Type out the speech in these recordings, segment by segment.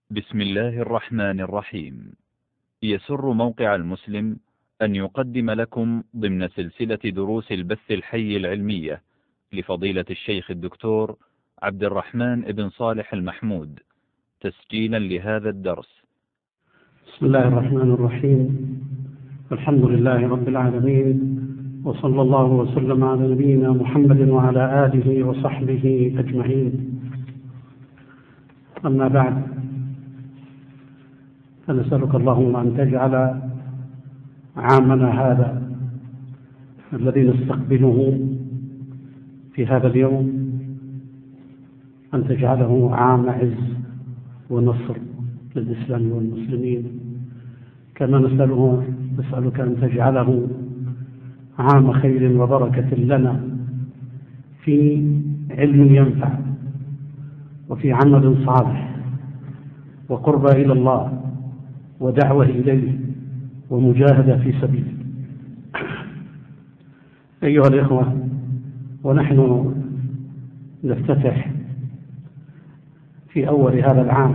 بسم الله الرحمن الرحيم. يسر موقع المسلم أن يقدم لكم ضمن سلسلة دروس البث الحي العلمية لفضيلة الشيخ الدكتور عبد الرحمن بن صالح المحمود تسجيلا لهذا الدرس. بسم الله الرحمن الرحيم. الحمد لله رب العالمين، وصلى الله وسلم على نبينا محمد وعلى آله وصحبه أجمعين. أما بعد، فنسألك اللهم أن تجعل عامنا هذا الذي نستقبله في هذا اليوم أن تجعله عام عز ونصر للإسلام والمسلمين، كما نسألك أن تجعله عام خير وبركة لنا في علم ينفع، وفي عمل صالح، وقربى إلى الله، ودعوة إليه، ومجاهدة في سبيله. أيها الإخوة، ونحن نفتتح في أول هذا العام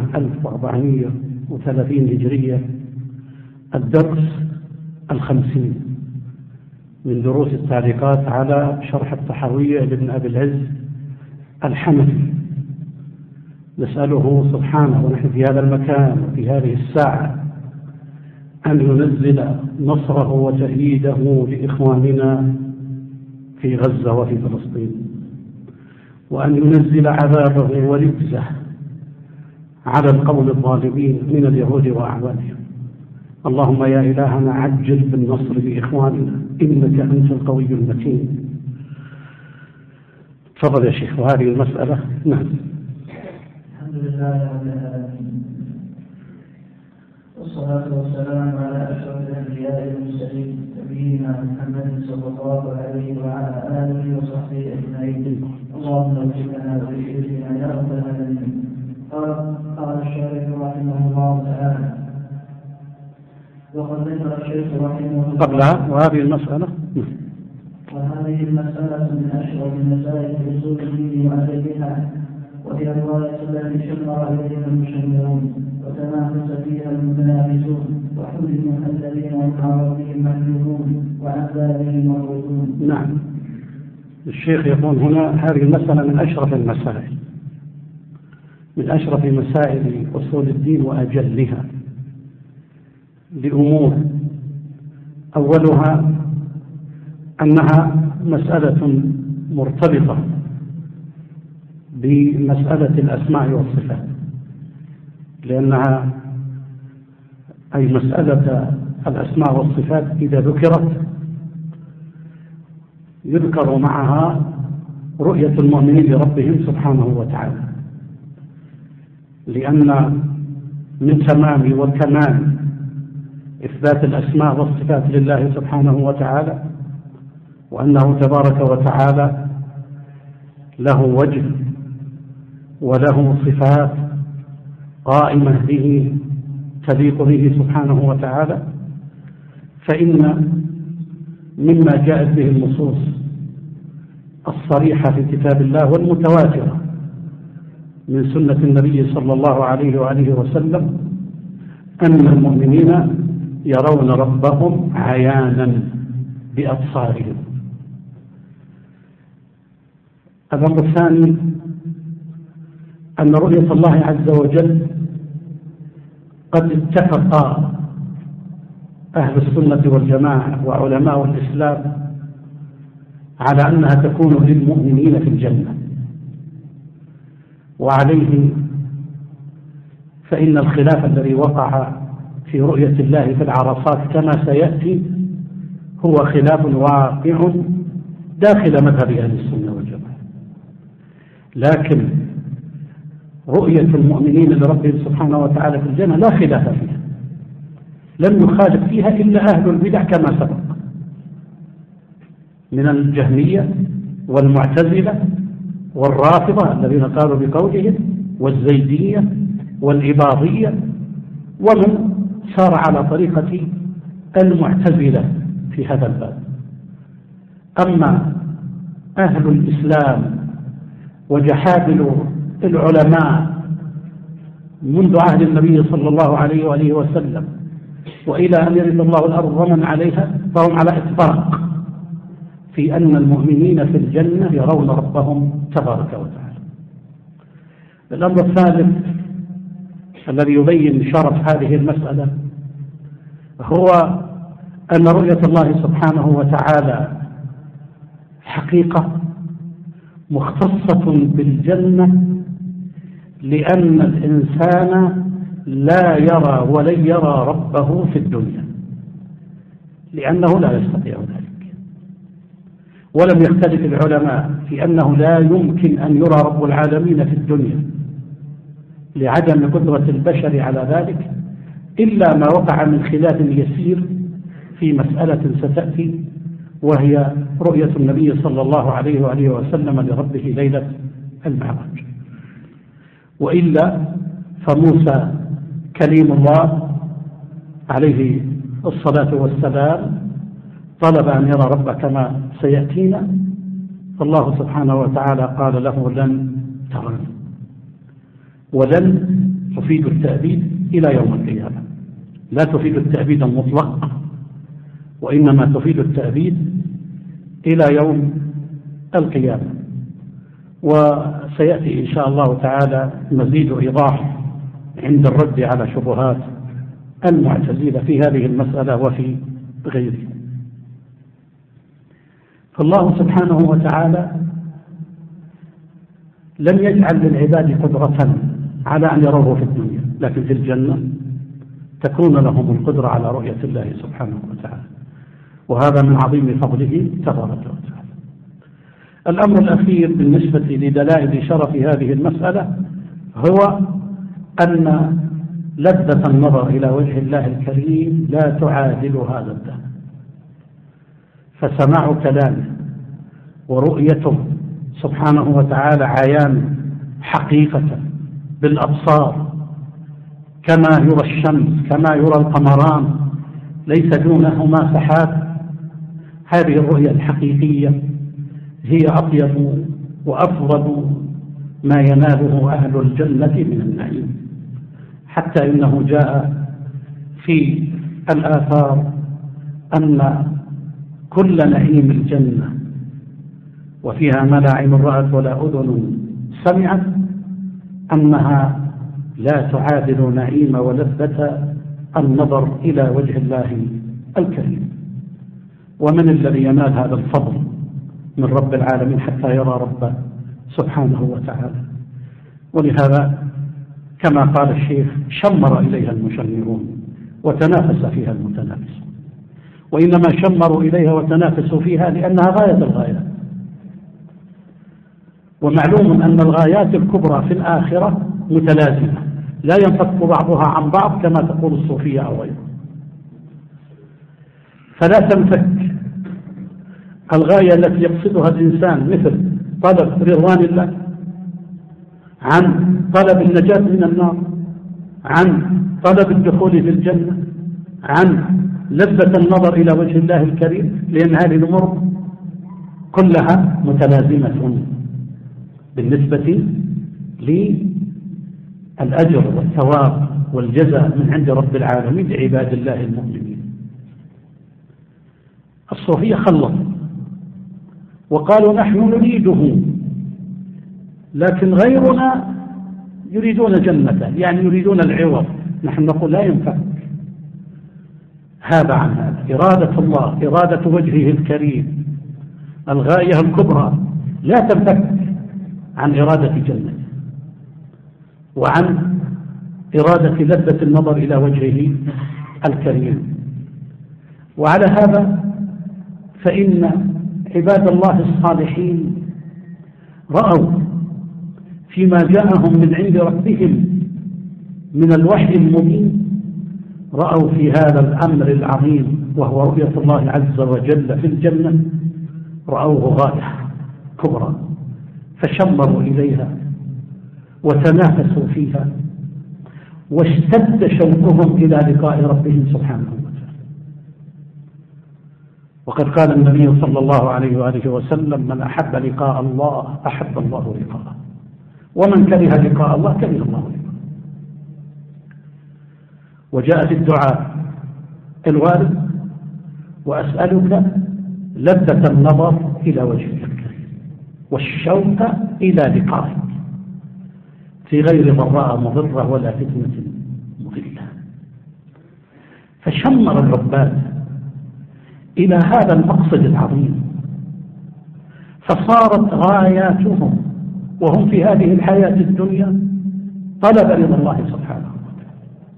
1430 هجرية الدرس 50 من دروس التعليقات على شرح الطحاوية لابن أبي العز الحنفي. نسأله سبحانه ونحن في هذا المكان وفي هذه الساعة أن ينزل نصره وتأييده لإخواننا في غزة وفي فلسطين، وأن ينزل عذابه ورجزه على القوم الظالمين من اليهود وأعوانهم. اللهم يا إلهنا عجل بالنصر لإخواننا إنك أنت القوي المتين. تفضل يا شيخ. وهذه المسألة نعم. الحمد لله رب العالمين، والصلاة والسلام على أشرف الأنبياء والمرسلين نبينا محمد صلى الله عليه وعلى آله وصحبه أجمعين. اللهم اغفر لنا ولشيخنا يا رب العالمين. قال الشارح رحمه الله تعالى: وقد ذكر الشيخ رحمه الله قبلها وهذه المسألة من أشرف المسائل في أصول الدين وأدبها، وهي الغاية التي شمر إليها المشمرون وتنافس فيها المتنافسون، وحرم الذين هم عن ربهم محجوبون وعن ذلهم موعودون. نعم. الشيخ يقول هنا هذه المسألة من أشرف مسائل أصول الدين وأجلها لأمور. أولها أنها مسألة مرتبطة بمسألة الأسماء والصفات، لأنها أي مسألة الأسماء والصفات إذا ذكرت يذكر معها رؤية المؤمنين لربهم سبحانه وتعالى، لأن من تمام وكمال إثبات الأسماء والصفات لله سبحانه وتعالى، وأنه تبارك وتعالى له وجه وله صفات قائمة به تليق به سبحانه وتعالى. فإن مما جاءت به النصوص الصريحة في كتاب الله والمتواترة من سنة النبي صلى الله عليه وآله وسلم أن المؤمنين يرون ربهم عيانا بأبصارهم. الأمر الثاني أن رؤية الله عز وجل قد اتفق أهل السنة والجماعة وعلماء الإسلام على أنها تكون للمؤمنين في الجنة، وعليه فإن الخلاف الذي وقع في رؤية الله في العرصات كما سيأتي هو خلاف واقع داخل مذهب أهل السنة والجماعة، لكن رؤية المؤمنين لربهم سبحانه وتعالى في الجنة لا خلاف فيها، لم يخالف فيها إلا أهل البدع كما سبق من الجهمية والمعتزلة والرافضة الذين قالوا بقولهم، والزيدية والإباضية، ومن سار على طريقة المعتزلة في هذا الباب. أما أهل الإسلام وجحافل العلماء منذ عهد النبي صلى الله عليه وآله وسلم وإلى أن يرث الله الأرض ومن عليها، فهم على اتفاق في أن المؤمنين في الجنة يرون ربهم تبارك وتعالى. الأمر الثالث الذي يبين شرف هذه المسألة هو أن رؤية الله سبحانه وتعالى حقيقة مختصة بالجنة، لأن الإنسان لا يرى ولن يرى ربه في الدنيا، لأنه لا يستطيع ذلك. ولم يختلف العلماء في أنه لا يمكن أن يرى رب العالمين في الدنيا لعدم قدرة البشر على ذلك، إلا ما وقع من خلاف يسير في مسألة ستأتي، وهي رؤية النبي صلى الله عليه وآله وسلم لربه ليلة المعراج. وإلا فموسى كليم الله عليه الصلاة والسلام طلب أن يرى ربه كما سيأتينا، فالله سبحانه وتعالى قال له لن ترني، ولن تفيد التأبيد إلى يوم القيامة، لا تفيد التأبيد المطلق، وإنما تفيد التأبيد إلى يوم القيامة. وسيأتي إن شاء الله تعالى مزيد إيضاح عند الرد على شبهات المعتزلة في هذه المسألة وفي غيره. فالله سبحانه وتعالى لم يجعل للعباد قدرة على أن يروه في الدنيا، لكن في الجنة تكون لهم القدرة على رؤية الله سبحانه وتعالى، وهذا من عظيم فضله تبارك وتعالى. الأمر الأخير بالنسبة لدلائل شرف هذه المسألة هو أن لذة النظر إلى وجه الله الكريم لا تعادل هذا الدهر، فسماع كلامه ورؤيته سبحانه وتعالى عيان حقيقة بالأبصار، كما يرى الشمس كما يرى القمران ليس دونهما سحاب، هذه الرؤية الحقيقية هي أطيب وأفضل ما يناله أهل الجنة من النعيم، حتى إنه جاء في الآثار أن كل نعيم الجنة وفيها ما لا عين رأت ولا أذن سمعت أنها لا تعادل نعيم ولذة النظر إلى وجه الله الكريم. ومن الذي ينال هذا الفضل من رب العالمين حتى يرى ربه سبحانه وتعالى؟ ولهذا كما قال الشيخ شمر إليها المشمرون وتنافس فيها المتنافسون، وإنما شمروا إليها وتنافسوا فيها لأنها غاية الغايات. ومعلوم أن الغايات الكبرى في الآخرة متلازمة لا ينفك بعضها عن بعض كما تقول الصوفية أو غيرها، فلا تنفك الغاية التي يقصدها الإنسان مثل طلب رضوان الله عن طلب النجاة من النار، عن طلب الدخول في الجنة، عن لذة النظر إلى وجه الله الكريم، لأن هذه الأمور كلها متلازمة بالنسبة للأجر والثواب والجزاء من عند رب العالمين لعباد الله المؤمنين. الصوفية خلطوا وقالوا نحن نريده لكن غيرنا يريدون جنته، يعني يريدون العوض. نحن نقول لا ينفك هذا عن هذا، إرادة الله إرادة وجهه الكريم الغاية الكبرى لا تنفك عن إرادة جنته وعن إرادة لذة النظر إلى وجهه الكريم. وعلى هذا فإن عباد الله الصالحين رأوا فيما جاءهم من عند ربهم من الوحي المبين، رأوا في هذا الأمر العظيم وهو رؤية الله عز وجل في الجنة، رأوه غاية كبرى فشمروا إليها وتنافسوا فيها واشتد شوقهم إلى لقاء ربهم سبحانه وتعالى. وقد قال النبي صلى الله عليه وآله وسلم من أحب لقاء الله أحب الله لقاءه، ومن كره لقاء الله كره الله لقاءه. وجاء في الدعاء الوارد: وأسألك لذة النظر إلى وجهك الكريم والشوق إلى لقائك في غير ضراء مضرة ولا فتنة مضلة. فشمر العباد إلى هذا المقصد العظيم، فصارت غاياتهم وهم في هذه الحياة الدنيا طلب رضا الله سبحانه وتعالى،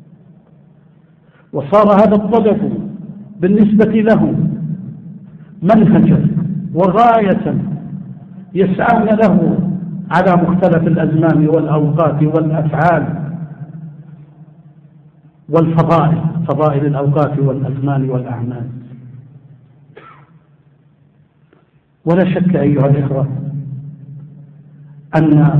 وصار هذا الطلب بالنسبة لهم منهجا وغاية يسعون له على مختلف الأزمان والأوقات والأفعال والفضائل، فضائل الأوقات والأزمان والأعمال. ولا شك أيها الإخوة أن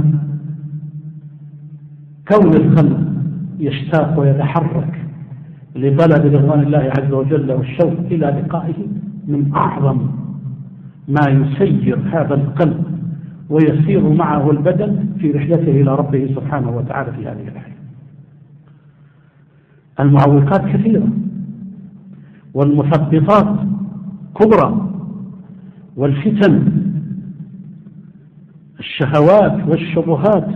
كون الخلق يشتاق ويتحرك لطلب رضوان الله عز وجل والشوق إلى لقائه من أعظم ما يسير هذا القلب ويسير معه البدن في رحلته إلى ربه سبحانه وتعالى في هذه الحياة. المعوقات كثيرة والمثبطات كبرى، والفتن الشهوات والشبهات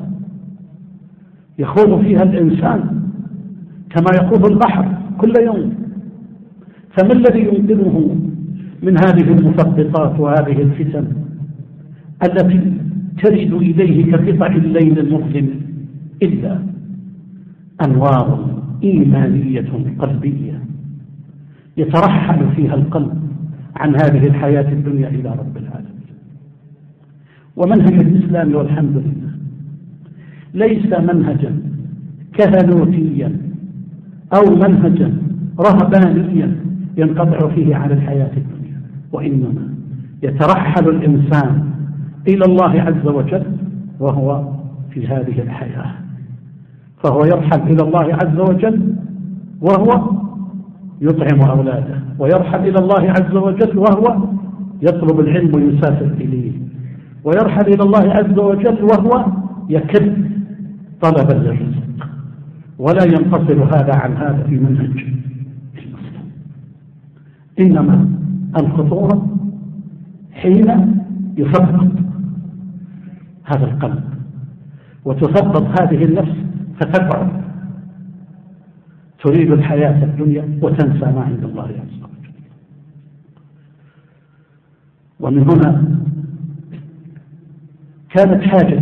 يخوض فيها الإنسان كما يخوض البحر كل يوم. فما الذي ينقذه من هذه المثبطات وهذه الفتن التي ترد إليه كقطع الليل المظلم إلا أنوار إيمانية قلبية يترحل فيها القلب عن هذه الحياة الدنيا إلى رب العالمين. ومنهج الإسلام والحمد لله ليس منهجا كهنوتيا أو منهجا رهبانيا ينقطع فيه على الحياة الدنيا، وإنما يترحل الإنسان إلى الله عز وجل وهو في هذه الحياة، فهو يرحل إلى الله عز وجل وهو يطعم أولاده، ويرحل إلى الله عز وجل وهو يطلب العلم ويسافر إليه، ويرحل إلى الله عز وجل وهو يكد طلبا للرزق، ولا ينفصل هذا عن هذا في منهج المسلم. إنما الخطورة حين يثبط هذا القلب وتثبط هذه النفس فتقعد تريد الحياة الدنيا وتنسى ما عند الله عز وجل. ومن هنا كانت حاجة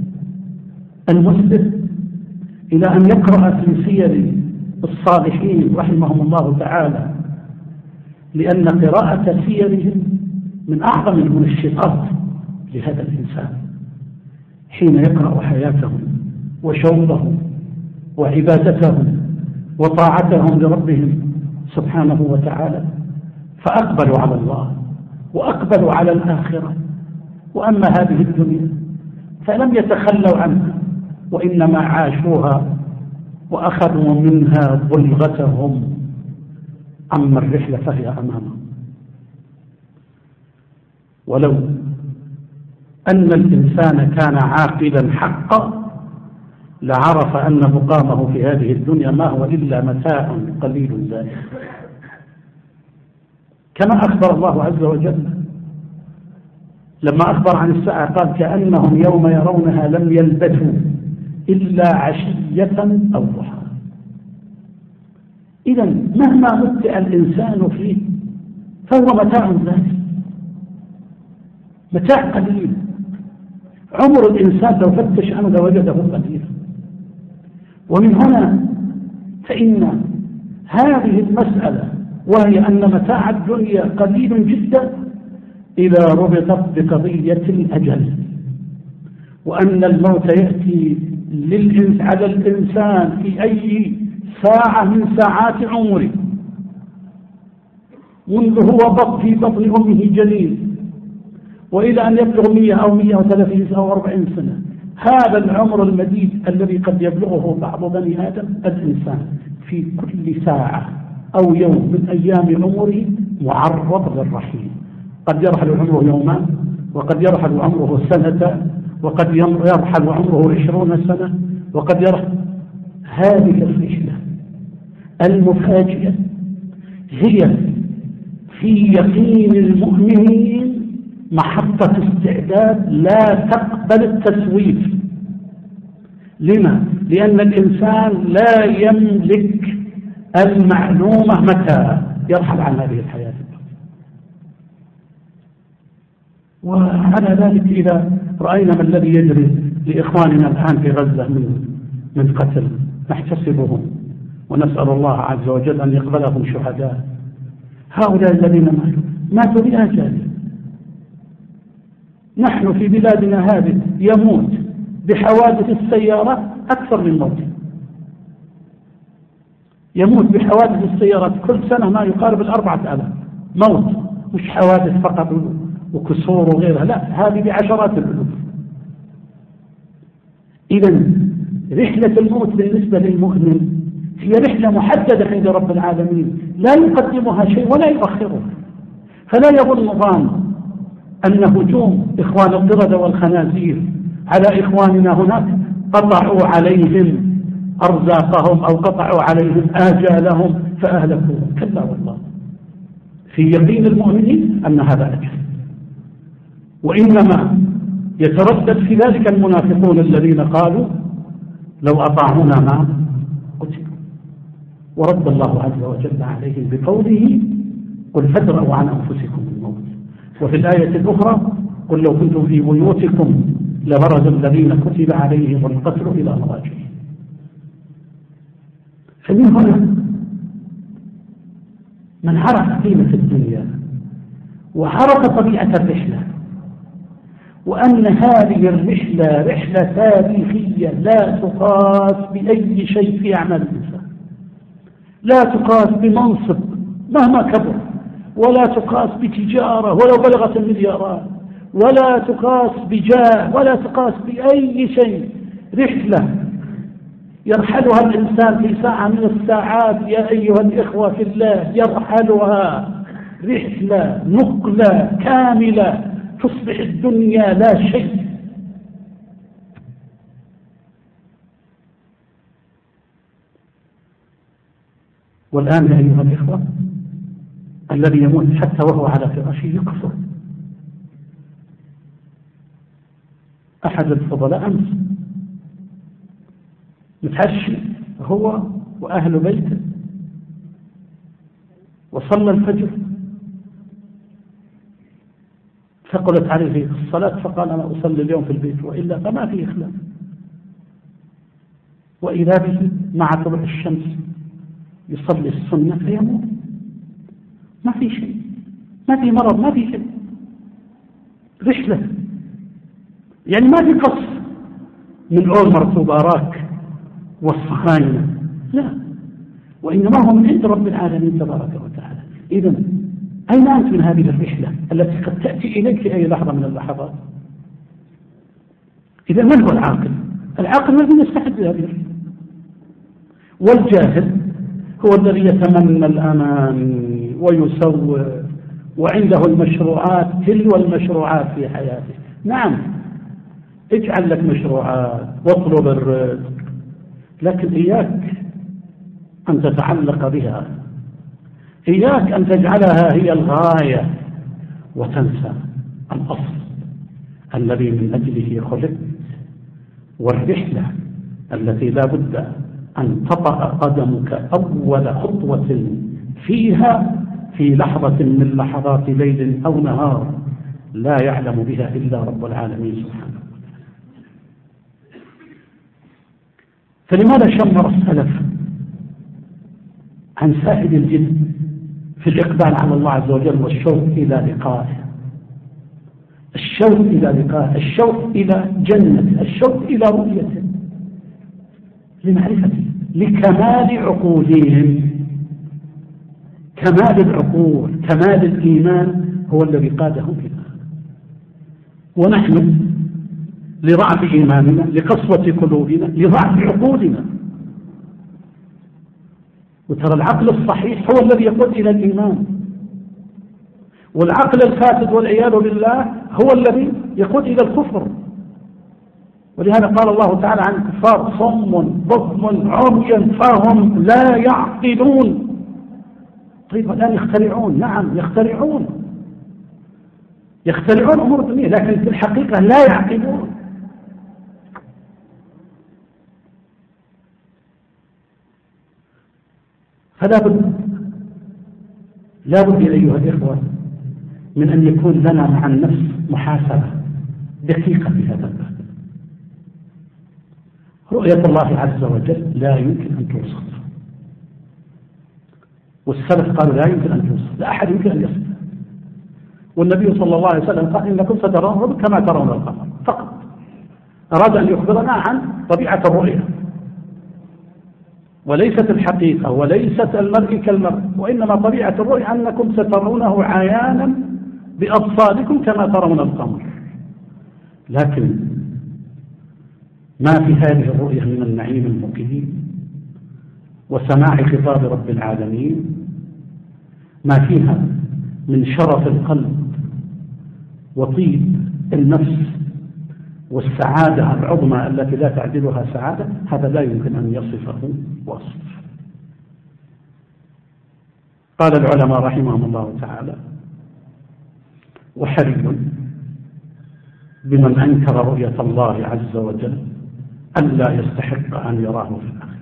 المسلم إلى أن يقرأ في سير الصالحين رحمهم الله تعالى، لأن قراءة سيرهم من أعظم المنشطات لهذا الإنسان حين يقرأ حياتهم وشوقهم وعبادتهم وطاعتهم لربهم سبحانه وتعالى، فأقبلوا على الله وأقبلوا على الآخرة. وأما هذه الدنيا فلم يتخلوا عنها، وإنما عاشوها وأخذوا منها بلغتهم، أما الرحلة فهي أمامهم. ولو أن الإنسان كان عاقلا حقا لعرف أن مقامه في هذه الدنيا ما هو إلا متاع قليل زائد، كما أخبر الله عز وجل لما أخبر عن الساعة قال: كأنهم يوم يرونها لم يلبثوا إلا عشية أو ضحى. إذن مهما متع الإنسان فيه فهو متاع زائد، متاع قليل. عمر الإنسان لو فتش عنه لوجده قليلا. ومن هنا فإن هذه المسألة وهي أن متاع الدنيا قليل جدا إذا ربطت بقضية الأجل، وأن الموت يأتي على الإنسان في أي ساعة من ساعات عمره، منذ هو في بطن أمه جنين وإلى أن يبلغ 100 أو 130 أو 40 سنة. هذا العمر المديد الذي قد يبلغه بعض بني آدم، الإنسان في كل ساعة أو يوم من أيام عمره معرض للرحيل. قد يرحل عمره يومان، وقد يرحل عمره سنة، وقد يرحل عمره 20 سنة، وقد يرحل. هذه الرحلة المفاجئة هي في يقين المؤمنين محطة استعداد لا تقبل التسويف. لما؟ لأن الإنسان لا يملك المعلومة متى يرحل عن هذه الحياة. وعلى ذلك إذا رأينا ما الذي يجري لإخواننا الآن في غزة من قتل نحتسبهم ونسأل الله عز وجل أن يقبلهم شهداء. هؤلاء الذين ماتوا بآجال. نحن في بلادنا هذه يموت بحوادث السيارات أكثر من موت. يموت بحوادث السيارات كل سنة ما يقارب 4000 موت، مش حوادث فقط وكسور وغيرها، لا، هذه بعشرات الألوف. إذن رحلة الموت بالنسبة للمؤمن هي رحلة محددة عند رب العالمين، لا يقدمها شيء ولا يؤخرها. فلا يظن ظان أن هجوم إخوان القردة والخنازير على إخواننا هناك قطعوا عليهم أرزاقهم أو قطعوا عليهم آجالهم فأهلكوهم. كلا والله، في يقين المؤمنين أن هذا أجل. وإنما يتردد في ذلك المنافقون الذين قالوا لو أطاعونا ما قتلوا. ورد الله عز وجل عليهم بقوله قل فادرءوا عن أنفسكم الموت. وفي الآية الأخرى قل لو كنتم في بيوتكم لبرز الذين كتب عليهم القتل إلى مضاجعهم. فمن هنا من عرف قيمة الدنيا وعرف طبيعة الرحلة، وأن هذه الرحلة رحلة تاريخية لا تقاس بأي شيء في أعمال الإنسان، لا تقاس بمنصب مهما كبر، ولا تقاس بتجارة ولو بلغت المليارات، ولا تقاس بجاه، ولا تقاس بأي شيء. رحلة يرحلها الإنسان في ساعة من الساعات يا أيها الإخوة في الله، يرحلها رحلة نقلة كاملة تصبح الدنيا لا شيء. والآن يا أيها الإخوة الذي يموت حتى وهو على فراشه يكفر. أحد الفضلاء أمس متعشي هو وأهل بيته وصلى الفجر، ثقلت عليه الصلاة فقال أنا أصلي اليوم في البيت وإلا فما في إخلاف. وإذا به مع طلوع الشمس يصلي السنة فيموت، ما في شيء، ما في مرض، ما في شيء. رحلة يعني ما في قص من أولمرت وباراك والصهاينة، لا، وإنما هو من عند رب العالمين تبارك وتعالى. إذن أين أنت من هذه الرحلة التي قد تأتي إليك في أي لحظة من اللحظات؟ إذا من هو العاقل؟ العاقل الذي يستحق هذه الرحلة. والجاهل هو الذي يتمنى الأمان ويسوء وعنده المشروعات تلو المشروعات في حياته. نعم، اجعل لك مشروعات واطلب الرزق، لكن إياك أن تتعلق بها، إياك أن تجعلها هي الغاية وتنسى الأصل الذي من أجله خلقت، والرحلة التي لا بد أن تطأ قدمك أول خطوة فيها في لحظة من لحظات ليل أو نهار لا يعلم بها إلا رب العالمين سبحانه. فلماذا شمر السلف عن سائد الجد في الإقبال على الله عز وجل والشوق إلى لقائه، الشوق إلى لقائه، الشوق إلى جنته، الشوق إلى رؤيته، لمعرفته، لكمال عقولهم. كمال العقول، كمال الإيمان هو الذي قادهم إلى هذا. ونحن لضعف إيماننا، لقسوة قلوبنا، لضعف عقولنا. وترى العقل الصحيح هو الذي يقود إلى الإيمان، والعقل الفاسد والعياذ بالله هو الذي يقود إلى الكفر. ولهذا قال الله تعالى عن الكفار صم بكم عمي فهم لا يعقلون. طيب الآن يخترعون، نعم يخترعون أمور الدنيا، لكن في الحقيقة لا يعقلون. فلا بد أيها الإخوة من أن يكون لنا مع النفس محاسبة دقيقة في هذا الباب. رؤية الله عز وجل لا يمكن أن توصف، والسلف قالوا لا يمكن أن توصف، لا أحد يمكن أن يصف. والنبي صلى الله عليه وسلم قال إنكم سترون ربكم كما ترون القمر فقط. أراد أن يخبرنا عن طبيعة الرؤية، وليست الحقيقة وليست المرء كالمرء، وإنما طبيعة الرؤية أنكم سترونه عيانا بأبصاركم كما ترون القمر. لكن ما في هذه الرؤية من النعيم المقيم وسماع خطاب رب العالمين، ما فيها من شرف القلب وطيب النفس والسعادة العظمى التي لا تعدلها سعادة، هذا لا يمكن أن يصفه وصف. قال العلماء رحمهم الله تعالى: وحري بمن أنكر رؤية الله عز وجل ألا يستحق أن يراه في الآخرة.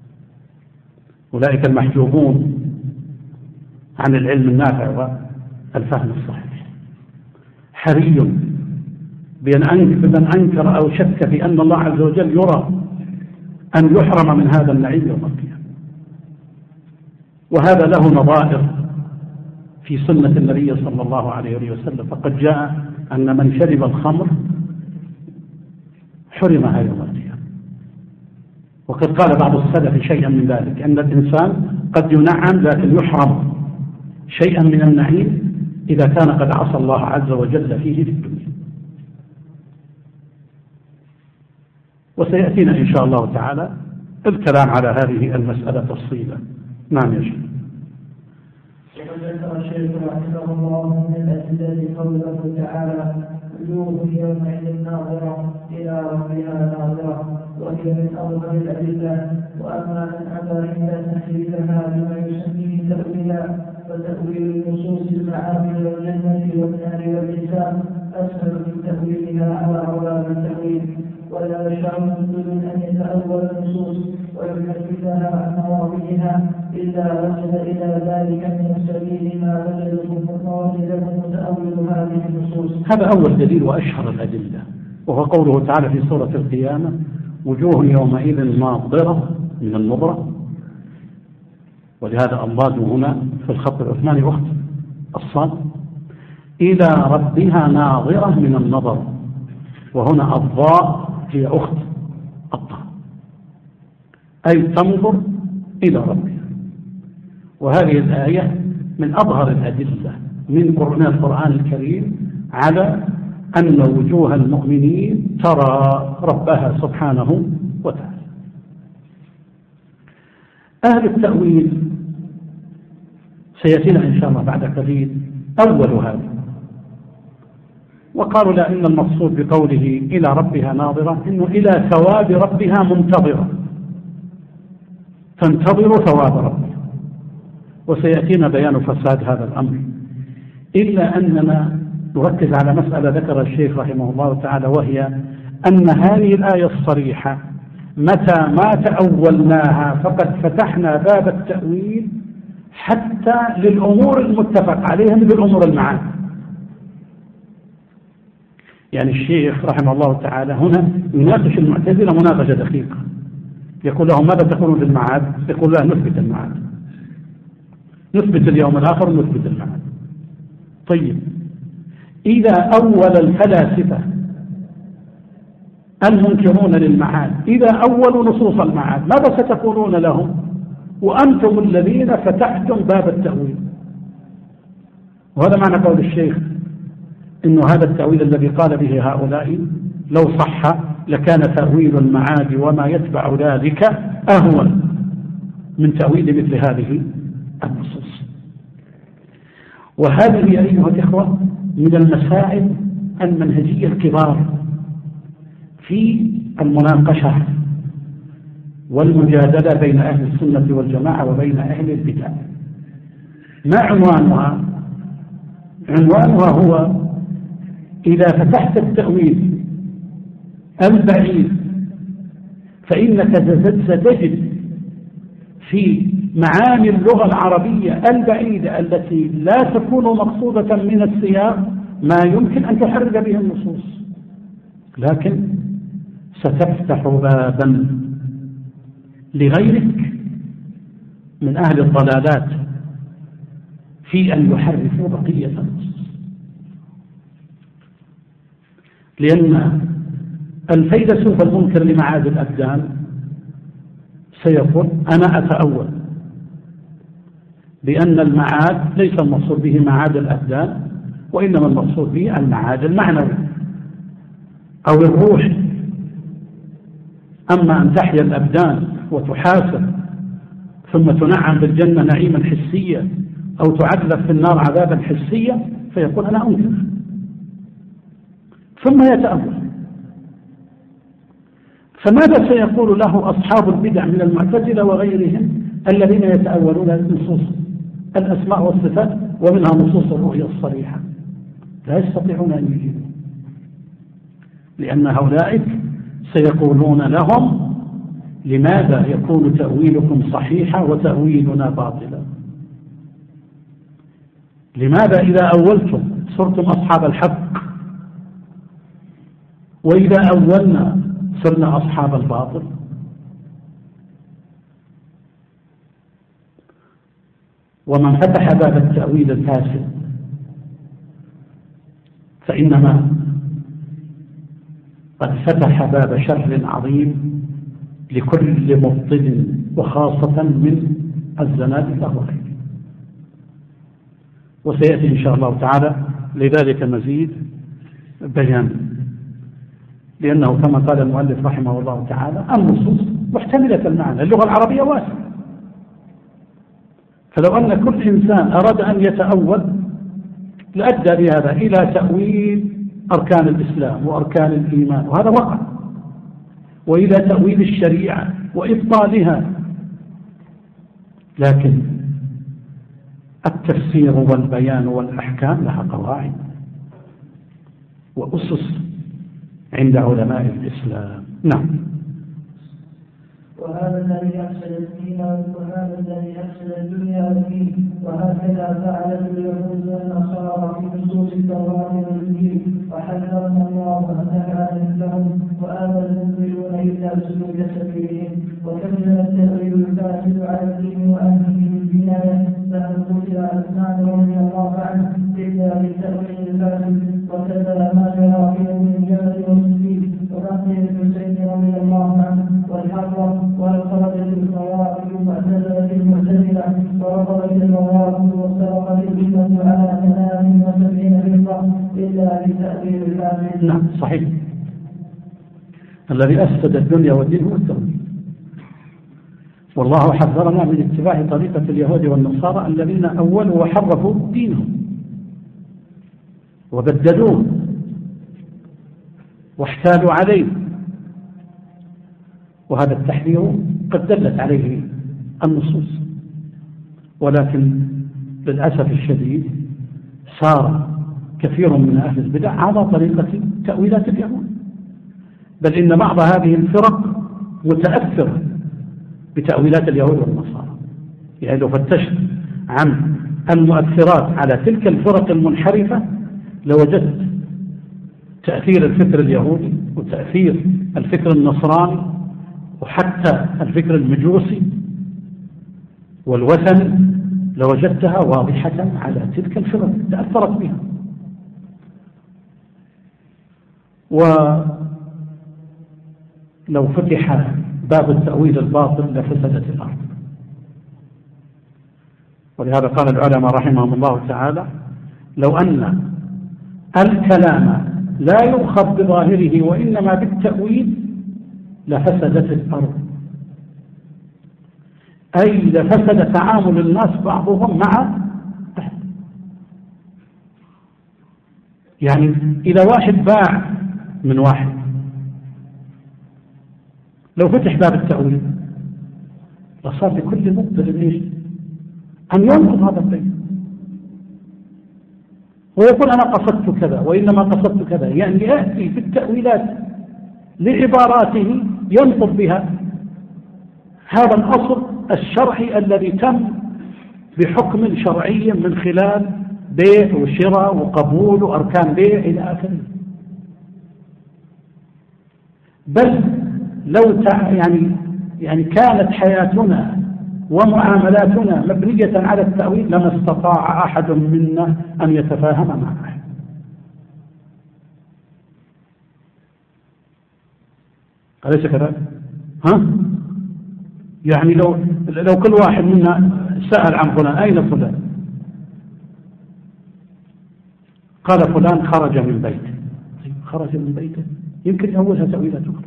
أولئك المحجوبون عن العلم النافع والفهم الصحيح. حري بمن أنكر أو شك في أن الله عز وجل يرى أن يحرم من هذا النعيم يوم القيامة. وهذا له نظائر في سنة النبي صلى الله عليه وسلم، فقد جاء أن من شرب الخمر حرمها يوم القيامة. وقد قال بعض السلف شيئا من ذلك، أن الإنسان قد ينعم لكن يحرم شيئا من النعيم إذا كان قد عصى الله عز وجل فيه في الدنيا. وسيأتينا إن شاء الله تعالى الكلام على هذه المسألة تفصيلا. نعم يا شيخ. وقد ذكر الشيخ رحمه الله من الأدلة قوله تعالى: وجوه يومئذ ناظرة إلى ربها ناظرة، وهي من أول الأدلة. وأما من أتى عند تحريفها بما يسميه تأويلا، فتأويل نصوص المعامل والجنة والنار والحساب أسهل من تأويلها على أرباب التأويل، ولا يشاء من أن يتأول النصوص ويحدثها عن مواضعها إلا وجد إلى ذلك من السبيل ما وجده متأول هذه النصوص. هذا أول دليل وأشهر الأدلة، وهو قوله تعالى في سورة القيامة: وجوه يومئذ ناظرة من النظرة. ولهذا الله هنا في الخط العثماني وقت الصاد: إلى ربها ناظرة من النظر، وهنا الضاء هي أخت الطاء، أي تنظر إلى ربها. وهذه الآية من أظهر الأدلة من القرآن الكريم على أن وجوه المؤمنين ترى ربها سبحانه وتعالى. أهل التأويل سيأتينا إن شاء الله بعد قليل أول هذا، وقالوا لا، إن المقصود بقوله إلى ربها ناظرة إنه إلى ثواب ربها منتظرة، تنتظر ثواب ربها. وسيأتينا بيان فساد هذا الأمر، إلا أننا نركز على مسألة ذكر الشيخ رحمه الله تعالى، وهي أن هذه الآية الصريحة متى ما تأولناها فقد فتحنا باب التأويل حتى للأمور المتفق عليها مثل الأمور المعاني. يعني الشيخ رحمه الله تعالى هنا يناقش المعتزلة مناقشة دقيقة، يقول لهم: ماذا تقولون للمعاد؟ يقول: لا، نثبت المعاد، نثبت اليوم الآخر ونثبت المعاد. طيب، إذا أول الفلاسفة المنكرون للمعاد إذا أولوا نصوص المعاد ماذا ستقولون لهم وأنتم الذين فتحتم باب التأويل؟ وهذا معنى قول الشيخ إنه هذا التأويل الذي قال به هؤلاء لو صح لكان تأويل المعاد وما يتبع ذلك أهون من تأويل مثل هذه النصوص. وهذه أيها الإخوة من المسائل المنهجية الكبار في المناقشة والمجادلة بين أهل السنة والجماعة وبين أهل البدع. ما عنوانها؟ عنوانها هو إذا فتحت التأويل البعيد فإنك ستجد في معاني اللغة العربية البعيدة التي لا تكون مقصودة من السياق ما يمكن أن تحرك به النصوص، لكن ستفتح بابا لغيرك من أهل الضلالات في أن يحرفوا بقية النصوص. لأن الفيلسوف المنكر لمعاد الأبدان سيقول أنا أتأول بأن المعاد ليس المقصود به معاد الأبدان، وإنما المقصود به المعاد المعنوي أو الروح. أما أن تحيا الأبدان وتحاسب ثم تنعم بالجنة نعيما حسيا أو تعذب في النار عذابا حسيا فيقول أنا أنكر، ثم يتأول. فماذا سيقول له أصحاب البدع من المعتزلة وغيرهم الذين يتأولون نصوص الأسماء والصفات ومنها نصوص الرؤيا الصريحة؟ لا يستطيعون أن يجيبوا، لأن هؤلاء سيقولون لهم لماذا يكون تأويلكم صحيحا وتأويلنا باطلا؟ لماذا إذا أولتم صرتم أصحاب الحق وإذا أولنا صرنا أصحاب الباطل؟ ومن فتح باب التأويل الفاسد فإنما قد فتح باب شر عظيم لكل مبطل وخاصة من الزنادقة وغيره. وسيأتي إن شاء الله تعالى لذلك مزيد بيان، لأنه كما قال المؤلف رحمه الله تعالى النصوص محتملة المعنى، اللغة العربية واسعة، فلو أن كل إنسان أراد أن يتأول لأدى بهذا إلى تأويل أركان الإسلام وأركان الإيمان، وهذا وقع، وإلى تأويل الشريعة وإبطالها. لكن التفسير والبيان والأحكام لها قواعد وأسس عند علماء الإسلام. نعم. وهذا الذي يحصل الدين وهذا الذي يحصل الدنيا فيه، وهكذا فعلت اليهود والنصارى في نصوص التوراة والإنجيل، وحذرنا الله تعالى لهم وآمن المؤمنون إلا سلوك سبيلهم. وكمل التأويل الفاسد على الدين وأهله بالبناية، فمن قتل عثمان رضي الله عنه إلا بالتأويل الفاسد، وكذا ما جرى في من جبل والصديق وبقي الحسين رضي الله عنه والحرة والخرج الخوارج وأعتزلت المعتزلة ورفضت المواقف وافترقت الأمة على 78 فرقة إلا بتأويل الفاسد. نعم صحيح. الذي أفسد الدنيا والدين هو التأويل، والله حذرنا من اتباع طريقة اليهود والنصارى الذين أولوا وحرفوا دينهم وبدلوه واحتالوا عليه، وهذا التحرير قد دلت عليه النصوص، ولكن للأسف الشديد صار كثير من أهل البدع على طريقة تأويلات اليهود، بل إن بعض هذه الفرق متأثر بتأويلات اليهود والنصارى. يعني لو فتشت عن المؤثرات على تلك الفرق المنحرفة لوجدت تأثير الفكر اليهودي وتأثير الفكر النصراني وحتى الفكر المجوسي والوثن، لوجدتها واضحة على تلك الفرق تأثرت بها. ولو فتح باب التأويل الباطل لفسدت الأرض. ولهذا قال العلماء رحمهم الله تعالى لو أن الكلام لا يؤخذ بظاهره وإنما بالتأويل لفسدت الأرض، أي لفسد تعامل الناس بعضهم مع بعض. يعني إذا واحد باع من واحد لو فتح باب التأويل لصار لكل مبطل إيش؟ أن ينقض هذا البيت ويقول أنا قصدت كذا وإنما قصدت كذا، يعني يأتي في التأويلات لعباراته ينقض بها هذا الأصل الشرعي الذي تم بحكم شرعي من خلال بيع وشراء وقبول وأركان بيع إلى آخره. بل لو يعني كانت حياتنا ومعاملاتنا مبنية على التأويل لما استطاع أحد منا أن يتفاهم مع أحد. أليس كذلك؟ يعني لو كل واحد منا سأل عن فلان أين فلان؟ قال فلان خرج من بيته. خرج من بيته يمكن أولها تأويلات أخرى،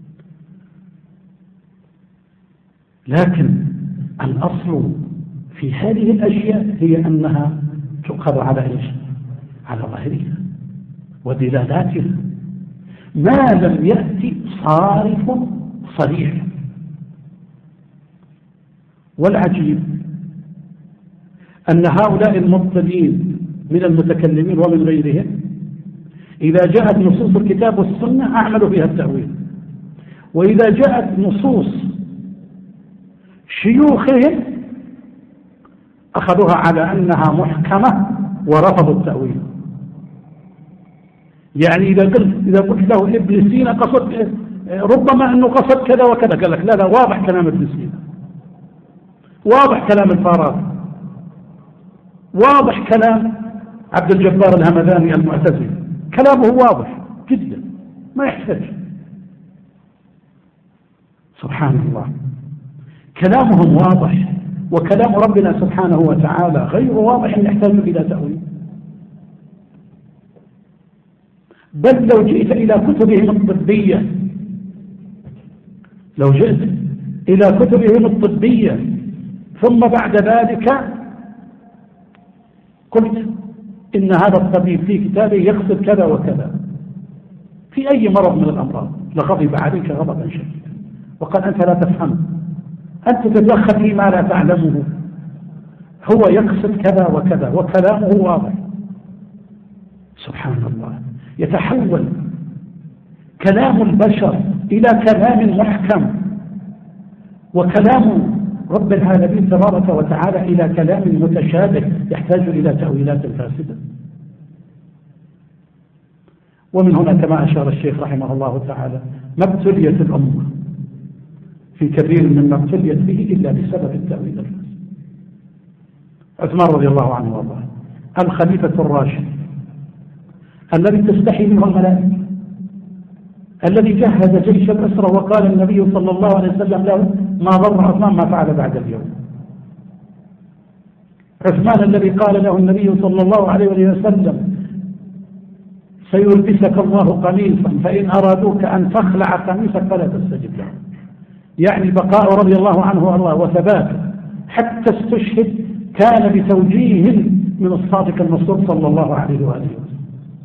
لكن الأصل في هذه الأشياء هي أنها تؤخذ على إيش؟ على ظاهرها ودلالاتها ما لم يأتي صارف صريح. والعجيب أن هؤلاء المبطلين من المتكلمين ومن غيرهم إذا جاءت نصوص الكتاب والسنة أعملوا فيها التأويل، وإذا جاءت نصوص شيوخهم أخذوها على أنها محكمة ورفضوا التأويل. يعني إذا قلت له ابن سينا قصد ربما أنه قصد كذا وكذا، قال لك لا واضح كلام ابن سينا، واضح كلام الفارابي، واضح كلام عبد الجبار الهمداني المعتزلي، كلامه واضح جدا ما يحتاج. سبحان الله، كلامهم واضح وكلام ربنا سبحانه وتعالى غير واضح يحتاج إلى تأويل. بل لو جئت إلى كتبهم الطبية، لو جئت إلى كتبهم الطبية ثم بعد ذلك قلت إن هذا الطبيب في كتابه يقصد كذا وكذا في أي مرض من الأمراض، لغضب عليك غضبا شديدا وقال أنت لا تفهم، أنت تتدخل فيما لا تعلمه، هو يقصد كذا وكذا وكلامه واضح. سبحان الله، يتحول كلام البشر إلى كلام محكم، وكلام رب العالمين تبارك وتعالى إلى كلام متشابه يحتاج إلى تأويلات فاسدة. ومن هنا كما أشار الشيخ رحمه الله تعالى ما ابتليت الأمة في كثير مما ابتليت به إلا بسبب التأويل الفاسد. عثمان رضي الله عنه وارضاه الخليفة الراشد الذي تستحي منه الملائكة، الذي جهز جيش الأسرى وقال النبي صلى الله عليه وسلم له ما ضر عثمان ما فعل بعد اليوم. عثمان الذي قال له النبي صلى الله عليه وسلم سيلبسك الله قميصا فإن أرادوك أن تخلع قميصك فلا تستجب له. يعني بقاء رضي الله عنه وارضاه وثباته حتى استشهد كان بتوجيه من الصادق المصدوق صلى الله عليه وآله وسلم.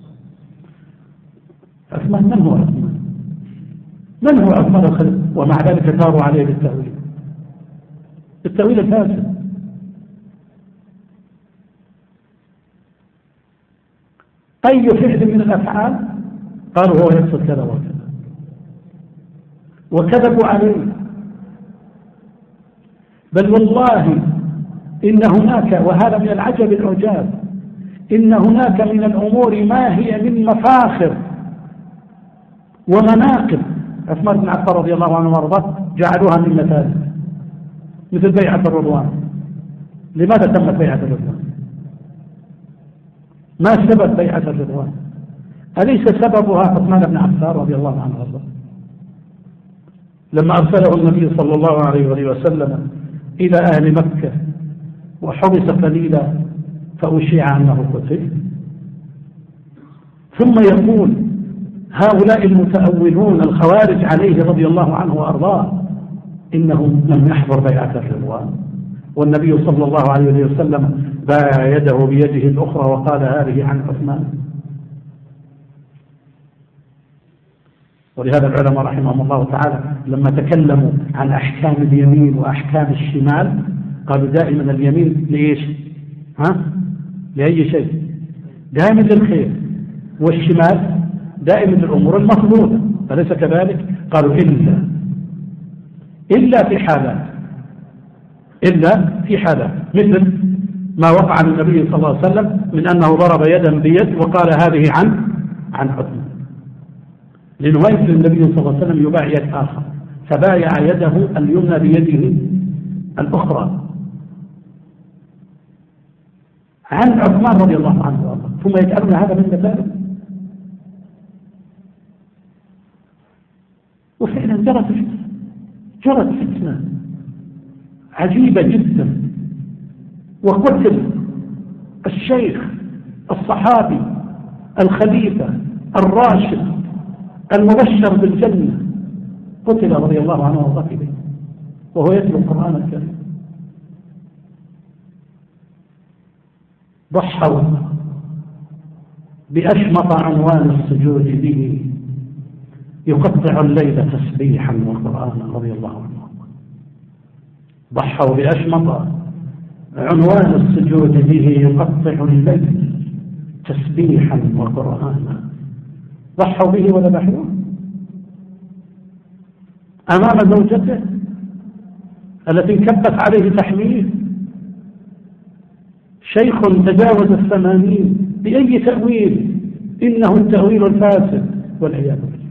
عثمان من هو عثمان؟ من هو عثمان الخليفة؟ ومع ذلك ثاروا عليه بالتأويل الفاسد. أي فعل من الأفعال قالوا هو يقصد كذا وكذا وكذبوا عليه. بل والله إن هناك، وهذا من العجب العجاب، إن هناك من الأمور ما هي من مفاخر ومناقب عثمان بن عفان رضي الله عنه وارضاه جعلوها من مثال، مثل بيعة الرضوان. لماذا تمت بيعة الرضوان؟ ما سبب بيعة الرضوان؟ أليس سببها عثمان بن عفان رضي الله عنه وارضاه لما أرسله النبي صلى الله عليه وسلم إلى أهل مكة وحبس قليلا فأشيع أنه قتل؟ ثم يقول هؤلاء المتأولون الخوارج عليه رضي الله عنه وأرضاه إنه لم يحضر بيعة الرضوان، والنبي صلى الله عليه وسلم باع يده بيده الأخرى وقال هذه عن عثمان. ولهذا العلماء رحمهم الله تعالى لما تكلموا عن أحكام اليمين وأحكام الشمال قالوا دائما اليمين ليش؟ لأي شيء؟ دائما للخير، والشمال دائما للأمور المفضولة، فليس كذلك؟ قالوا إلا في حالات مثل ما وقع للنبي صلى الله عليه وسلم من أنه ضرب يدا بيد وقال هذه عن عثمان، لأنه ما يمكن النبي صلى الله عليه وسلم يباع يد آخر، فبايع يده اليمنى بيده الأخرى عن عثمان رضي الله عنه وارضاه، ثم يجعلون هذا من ذلك. وفعلا جرت فتنة عجيبة جدا، وقتل الشيخ الصحابي الخليفة الراشد المبشر بالجنة، قتل رضي الله عنه وارضاه في بيته وهو يتلو القرآن الكريم. ضحوا بأشمط عنوان السجود به يقطع الليل تسبيحا وقرآنا رضي الله عنه. ضحوا بأشمط عنوان السجود به يقطع الليل تسبيحا وقرآنا، ضحوا به وذبحوه أمام زوجته التي انكبت عليه تحميه، شيخ تجاوز 80 بأي تأويل؟ إنه التأويل الفاسد والعياذ بالله.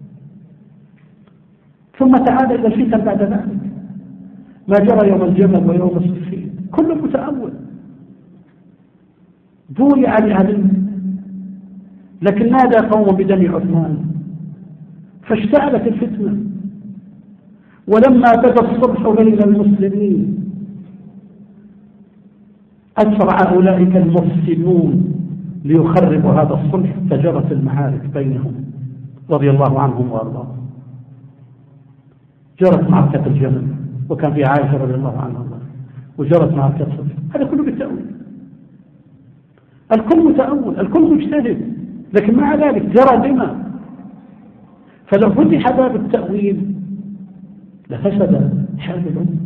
ثم تعاد إلى الفتن بعد ذلك، ما جرى يوم الجمل ويوم الصفين كله متأول، بويع لعلي، لكن نادى قوم بدم عثمان فاشتعلت الفتنة. ولما بدا الصلح بين المسلمين أسرع أولئك المفسدون ليخربوا هذا الصلح، فجرت المعارك بينهم رضي الله عنهم وارضاهم. جرت معركة الجمل وكان في عائشة رضي الله عنها، وجرت معركة صفين، هذا كله بالتأويل، الكل متأول، الكل مجتهد، لكن مع ذلك جرى دماء. فلو فتح باب التأويل لفسد حال الأمة.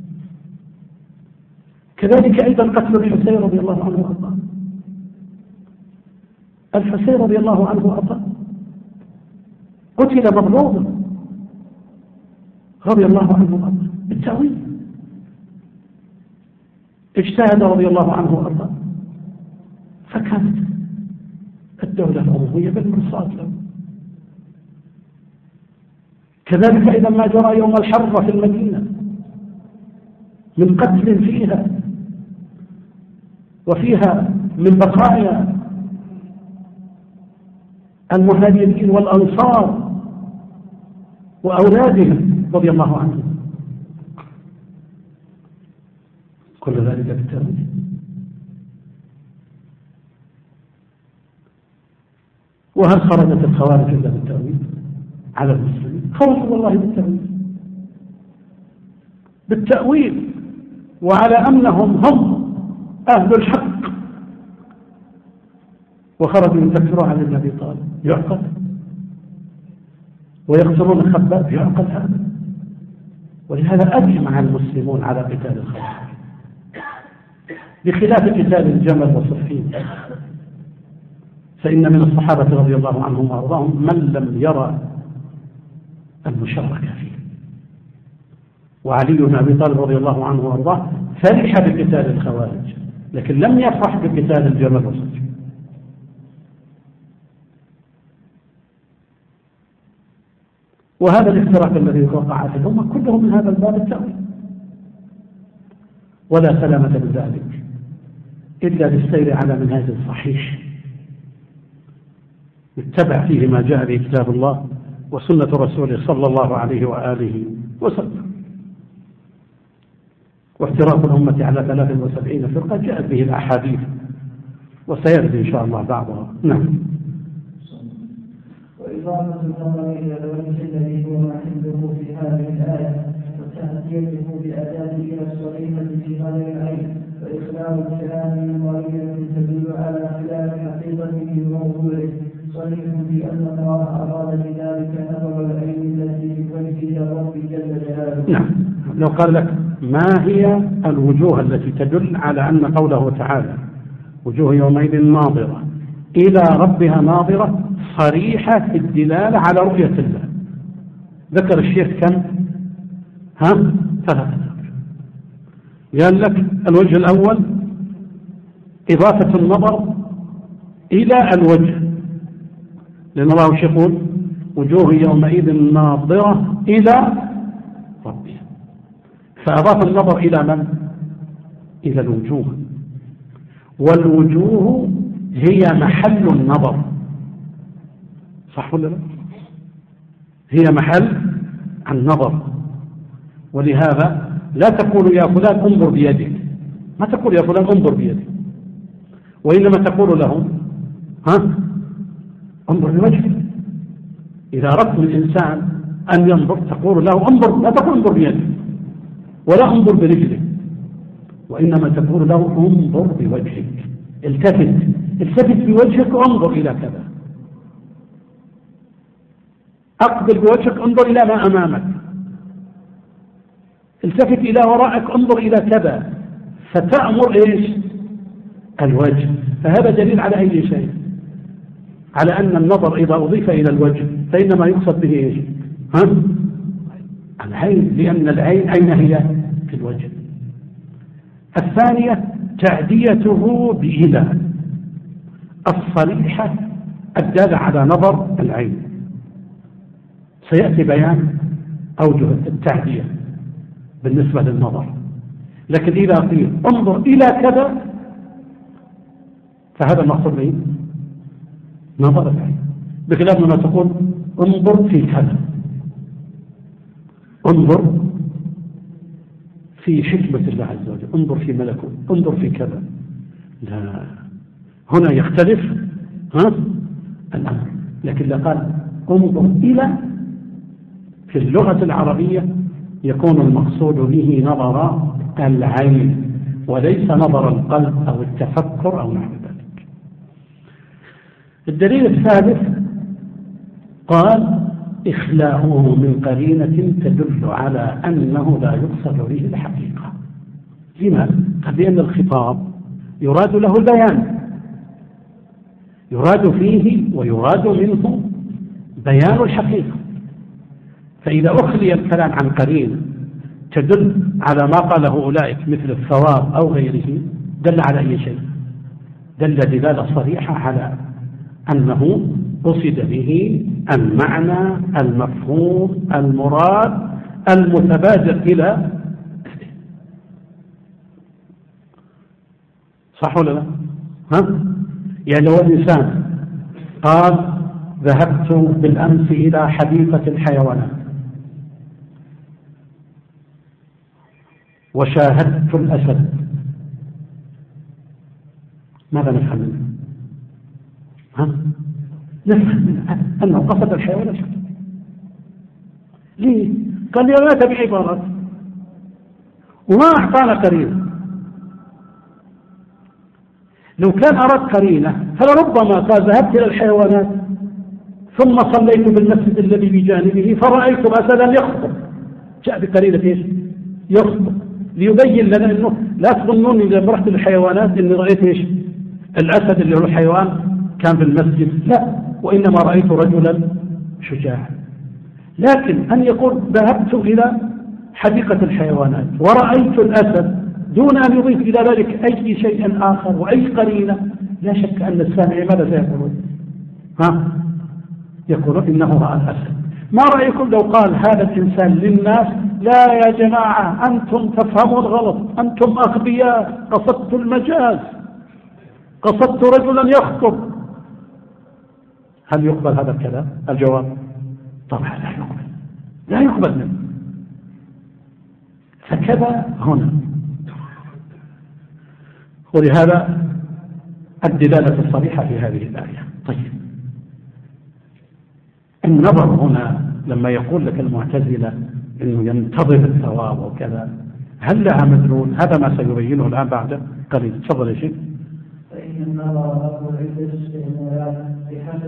كذلك أيضا قتل الحسين رضي الله عنه وارضاه. الحسين رضي الله عنه وارضاه قتل مظلوما رضي الله عنه وارضاه بالتأويل. اجتهد رضي الله عنه وارضاه، فكانت الدولة الأموية بالمرصاد له. كذلك أيضا ما جرى يوم الحرة في المدينة من قتل فيها، وفيها من بقايا المهاجرين والأنصار وأولادهم رضي الله عنهم، كل ذلك بالتأويل. وهل خرجت الخوارج إلا بالتأويل على المسلمين؟ خرجوا والله بالتأويل، وعلى أنهم هم أهل الحق، وخرجوا يكفرون عن النبي طالب يعقل، ويقتلون الخباب يعقل هذا. ولهذا أجمع المسلمون على قتال الخوارج، بخلاف قتال الجمل وصفين، فإن من الصحابة رضي الله عنهم وارضاهم من لم يرى المشاركة فيه، وعلي بن أبي طالب رضي الله عنه وارضاه فرح بقتال الخوارج، لكن لم يفرح بقتال الجمل والصفين. وهذا الافتراق الذي وقع في الأمة كله من هذا الباب التأويل، ولا سلامة بذلك إلا بالسير على منهاج صحيح يتبع فيه ما جاء به كتاب الله وسنة رسوله صلى الله عليه وآله وسلم. وافتراق الأمة على 73 فرقة جاءت به الأحاديث، وسيأتي إن شاء الله بعضها. نعم. وإضافة النظر إلى الوجه الذي هو محله في هذه الآية، وتهديته بأداته الصريحة في غير العين، وإخبار الكلام من قرينة تدل على خلاف حقيقته وموضوعه، صريح في أن الله أراد بذلك نظر العين التي بوجه الرب جل جلاله. نعم. لو قال لك ما هي الوجوه التي تدل على أن قوله تعالى وجوه يومئذ ناظرة إلى ربها ناظرة صريحة في الدلالة على رؤية الله، ذكر الشيخ كم؟ ثلاثة. قال لك الوجه الأول إضافة النظر إلى الوجه، لأن الله يقول وجوه يومئذ ناظرة إلى ربها، فأضاف النظر إلى من؟ إلى الوجوه، والوجوه هي محل النظر، صح ولا لا؟ هي محل النظر. ولهذا لا تقول يا فلان انظر بيدك، ما تقول يا فلان انظر بيدك، وإنما تقول له انظر بوجهك. إذا أردت من الإنسان أن ينظر تقول له انظر، لا تقول انظر بيدك ولا انظر برجلك، وإنما تقول له انظر بوجهك، التفت بوجهك وانظر إلى كذا، أقبل بوجهك انظر إلى ما أمامك، التفت إلى ورائك انظر إلى كذا، فتأمر إيش؟ الوجه. فهذا دليل على أي شيء؟ على أن النظر إذا أضيف إلى الوجه فإنما يقصد به إيش؟ العين، لأن العين أين هي؟ في الوجه. الثانية تعديته بإلى الصريحة الدالة على نظر العين. سيأتي بيان أوجه التعدية بالنسبة للنظر، لكن إذا قيل انظر إلى كذا فهذا المقصود به نظر العين، بخلاف ما تقول انظر في كذا، انظر في حكمة الله عز وجل، انظر في ملكه، انظر في كذا. لا، هنا يختلف الأمر. لكن لو قال انظر إلى في اللغة العربية يكون المقصود به نظر العين وليس نظر القلب أو التفكر أو نحو ذلك. الدليل الثالث قال إخلاؤه من قرينة تدل على أنه لا يقصد به الحقيقة. لماذا؟ قال لأن الخطاب يراد له البيان، يراد فيه ويراد منه بيان الحقيقة، فإذا أخلي الكلام عن قرينة تدل على ما قاله أولئك مثل الثواب أو غيره دل على أي شيء؟ دل دلالة صريحة على أنه قصد به المعنى المفهوم المراد المتبادر إلى، صح ولا لا؟ يعني لو الإنسان قال ذهبت بالأمس إلى حديقة الحيوانات وشاهدت الأسد، ماذا نفهم منه؟ نفهم أنه قصد الحيوانات. ليه؟ قال لي لا تبع عبارات وما أعطانا قرينة. لو كان أراد قرينة فلربما قال ذهبت إلى الحيوانات ثم صليت بالمسجد الذي بجانبه فرأيت أسدا يخطب، جاء بقرينة ايش؟ يخطب، ليبين لنا أنه لا تظنون إذا رحت للحيوانات أني رأيت ايش؟ الأسد اللي هو الحيوان كان في المسجد، لا، وإنما رأيت رجلا شجاعا. لكن أن يقول ذهبت إلى حديقة الحيوانات ورأيت الأسد دون أن يضيف إلى ذلك أي شيء آخر وأي قرينة، لا شك أن السامع ماذا سيقولون؟ يقولون إنه رأى الأسد. ما رأيكم لو قال هذا الإنسان للناس لا يا جماعة أنتم تفهمون غلط، أنتم أغبياء، قصدت المجاز، قصدت رجلا يخطب، هل يقبل هذا الكلام؟ الجواب طبعا لا يقبل، لا يقبل منه. فكذا هنا، ولهذا الدلالة الصريحة في هذه الآية. طيب، النظر هنا لما يقول لك المعتزلة إنه ينتظر الثواب وكذا، هل لها مدلول؟ هذا ما سيبينه الآن بعد قليل. تفضل يا شيخ. فإن إن النظر أقوى عدة استعمالات بحسب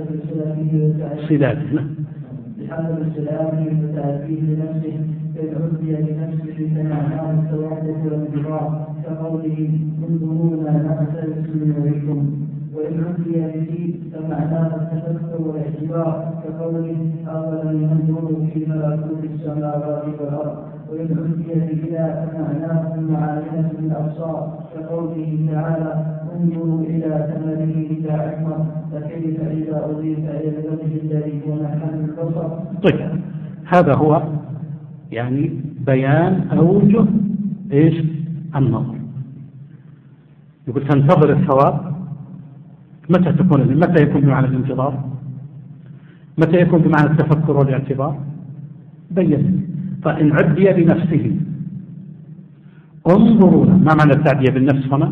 سلامه وتأكيد لنفسه، إن عدي لنفسه فمعناه التوقف والانتظار كقوله انظرونا نقتبس من نوركم، وإن عدي لدين فمعناه التفكر والاعتبار كقوله أولم ينظروا في ملكوت السماوات والأرض، وإن عدي بلا فمعناه المعاينة بالأبصار كقوله تعالى انظروا إلى ثمره إذا أكبر فكيف إذا أضيف إلى الوجه الذي هو محل البصر. طيب هذا هو يعني بيان أوجه إيش النظر. يقول تنتظر الثواب، متى يكون بمعنى الانتظار؟ متى يكون بمعنى التفكر والاعتبار؟ بين. فإن عدي بنفسه انظرونا، ما معنى التعدية بالنفس هنا؟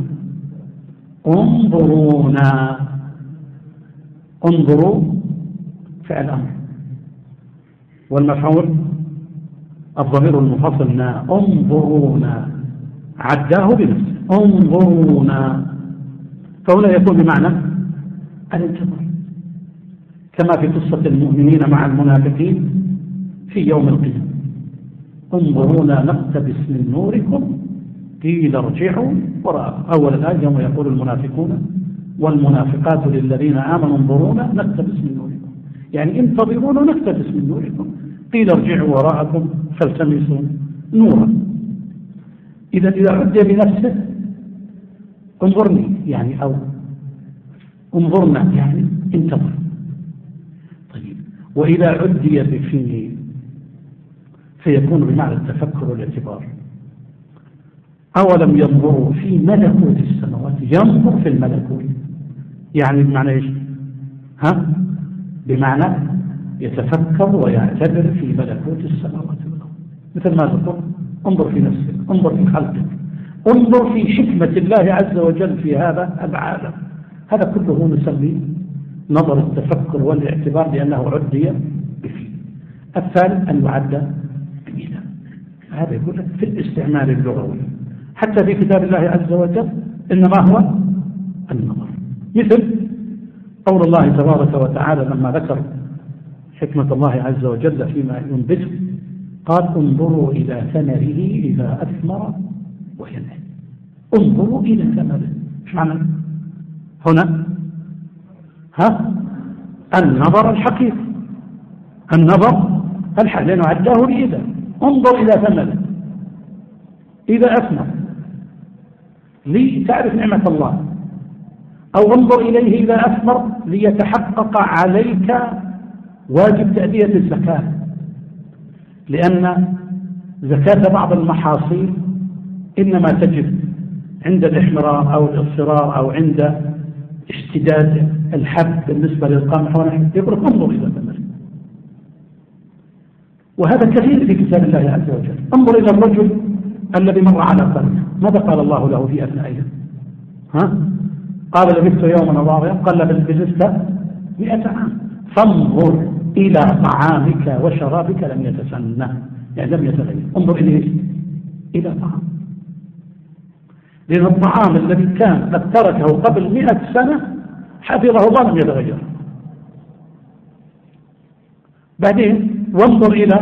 انظرونا، انظروا فعل أمر، والمفعول الضمير المفصل انظرونا، عداه بنفسه انظرونا، فهنا يكون بمعنى الانتظار، كما في قصة المؤمنين مع المنافقين في يوم القيامة انظرونا نقتبس من نوركم قيل ارجعوا وراءكم. أول الآية يوم يقول المنافقون والمنافقات للذين آمنوا انظرونا نقتبس من نوركم، يعني انتظرونا نقتبس من نوركم، قيل ارجعوا وراءكم فالتمسوا نورا. إذا عدي بنفسه انظرني يعني أو انظرنا يعني انتظر. طيب وإذا عدي بفيه فيكون بمعنى التفكر والاعتبار. أولم ينظروا في ملكوت السماوات، ينظر في الملكوت يعني بمعنى إيش؟ بمعنى يتفكر ويعتبر في ملكوت السماوات والأرض، مثل ما تقول انظر في نفسك، انظر في خلقك، انظر في حكمة الله عز وجل في هذا العالم. هذا كله نسميه نظر التفكر والاعتبار لأنه عدي بفيه. الثالث أن يعد بإله، هذا يقول لك في الاستعمال اللغوي حتى في كتاب الله عز وجل إنما هو النظر، مثل قول الله تبارك وتعالى لما ذكر حكمة الله عز وجل فيما ينبته قال انظروا إلى ثمره إذا أثمر وينعم. انظروا إلى ثمره، ايش معنى هنا؟ النظر الحقيقي، النظر الحقيقي لأنه عداه بإذا. انظر إلى ثمره إذا أثمر لتعرف نعمة الله، أو انظر إليه إذا أثمر ليتحقق عليك واجب تأدية الزكاة، لأن زكاة بعض المحاصيل إنما تجب عند الإحمرار أو الإصفرار أو عند اشتداد الحب بالنسبة للقمح ونحن يقول انظر إلى ثمره. وهذا كثير في كتاب الله عز وجل. انظر إلى الرجل الذي مر على قرية، ماذا قال الله له في أثنائها؟ قال لبثت يوما ضاريا، قال لبثت 100 عام. فانظر إلى طعامك وشرابك لم يتسنى، يعني لم يتغير. انظر إليه إلى طعام، لأن الطعام الذي كان قد تركه قبل 100 سنة حفظه الله لم يتغير. بعدين وانظر إلى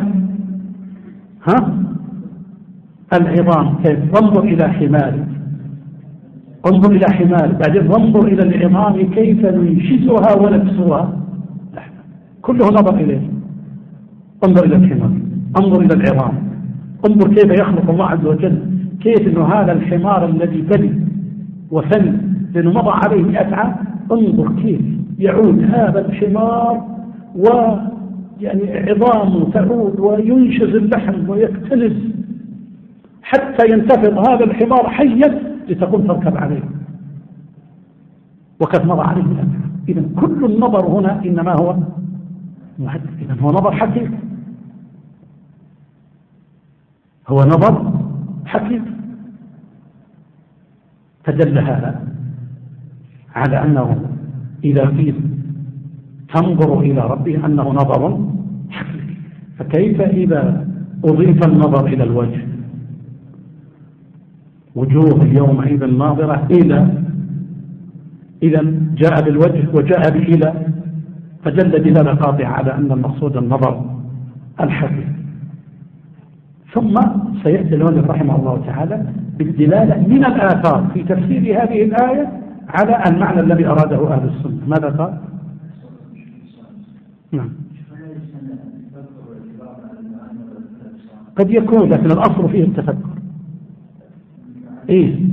العظام كيف، وانظر إلى حمارك، انظر إلى حمارك، بعدين وانظر إلى العظام كيف ننشزها ونكسوها لحما، كله نظر إليه. انظر إلى الحمار، انظر إلى العظام، انظر كيف يخلق الله عز وجل، كيف أنه هذا الحمار الذي بلي وفل لأنه مضى عليه 100 عام، انظر كيف يعود هذا الحمار ويعني عظامه تعود وينشز اللحم ويكتنز حتى ينتفض هذا الحمار حيا لتقوم تركب عليه، وقد مضى عليه 100 عام. إذن كل النظر هنا إنما هو محدد، إذن هو نظر حقيقي، هو نظر حقيقي. فدل هذا على أنه إذا قيل تنظر إلى ربه أنه نظر حقيقي، فكيف إذا أضيف النظر إلى الوجه؟ وجوه يومئذ ناظرة إذا جاء بالوجه وجاء بإلى، فدل دلالة قاطعة على أن المقصود النظر الحقيقي. ثم سيأتي المؤلف رحمه الله تعالى بالدلالة من الآثار في تفسير هذه الآية على المعنى الذي أراده أهل السنة. ماذا قال؟ نعم. قد يكون، لكن الأصل فيه التفكر. إيه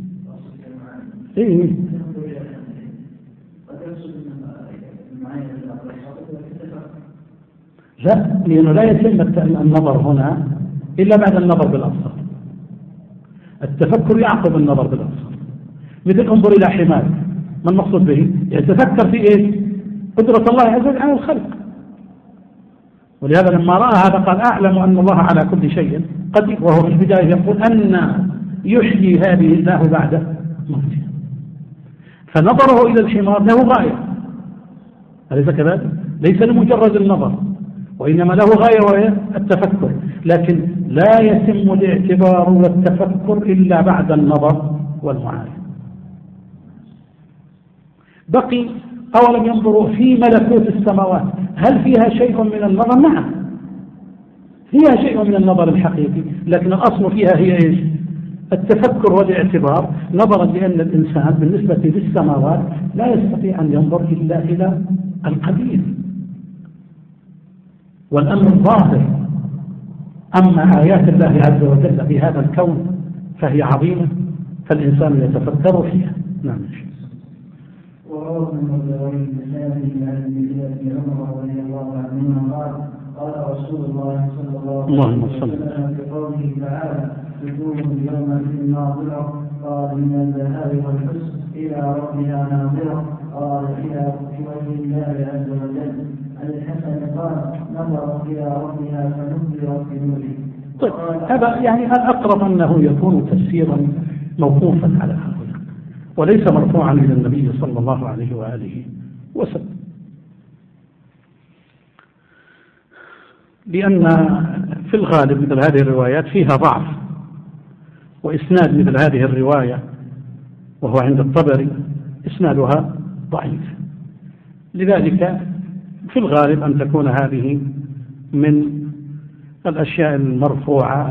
لا، لأنه لا يتم النظر هنا إلا بعد النظر بالأبصار. التفكر يعقب النظر بالأبصار. مثل انظر إلى حمار، ما المقصود به؟ يتفكر في إيه؟ قدرة الله عز وجل على الخلق. ولهذا لما رأى هذا قال أعلم أن الله على كل شيء قدير، وهو في البداية يقول أن يحيي هذه الله بعد موتها. فنظره إلى الحمار له غاية، أليس كذلك؟ ليس لمجرد النظر، وإنما له غاية وهي التفكر، لكن لا يتم الاعتبار والتفكر إلا بعد النظر والمعارف. بقي أولم ينظروا في ملكوت السماوات هل فيها شيء من النظر؟ نعم فيها شيء من النظر الحقيقي، لكن الأصل فيها هي إيش؟ التفكر والاعتبار، نظرا لأن الإنسان بالنسبة للسماوات لا يستطيع أن ينظر إلا إلى القدير والأمر الظاهر. أما آيات الله عز وجل في هذا الكون فهي عظيمة، فالإنسان يتفكر فيها. نعم. وروى ابن مردويه بسند عن ابن عمر رضي الله عنهما قال رسول الله صلى الله عليه وسلم في قوله تعالى وجوه يومئذ ناظرة قال من الذهاب والحسن إلى ربها ناظرة قال إلى وجه الله عز وجل. عن الحسن قال نظرت إلى ربها فنظرت بنوره. طيب هذا يعني الأقرب أنه يكون تفسيرا موقوفا على هؤلاء وليس مرفوعا إلى النبي صلى الله عليه وآله وسلم، لأن في الغالب مثل هذه الروايات فيها ضعف، وإسناد مثل هذه الرواية وهو عند الطبري إسنادها ضعيف. لذلك في الغالب أن تكون هذه من الأشياء المرفوعة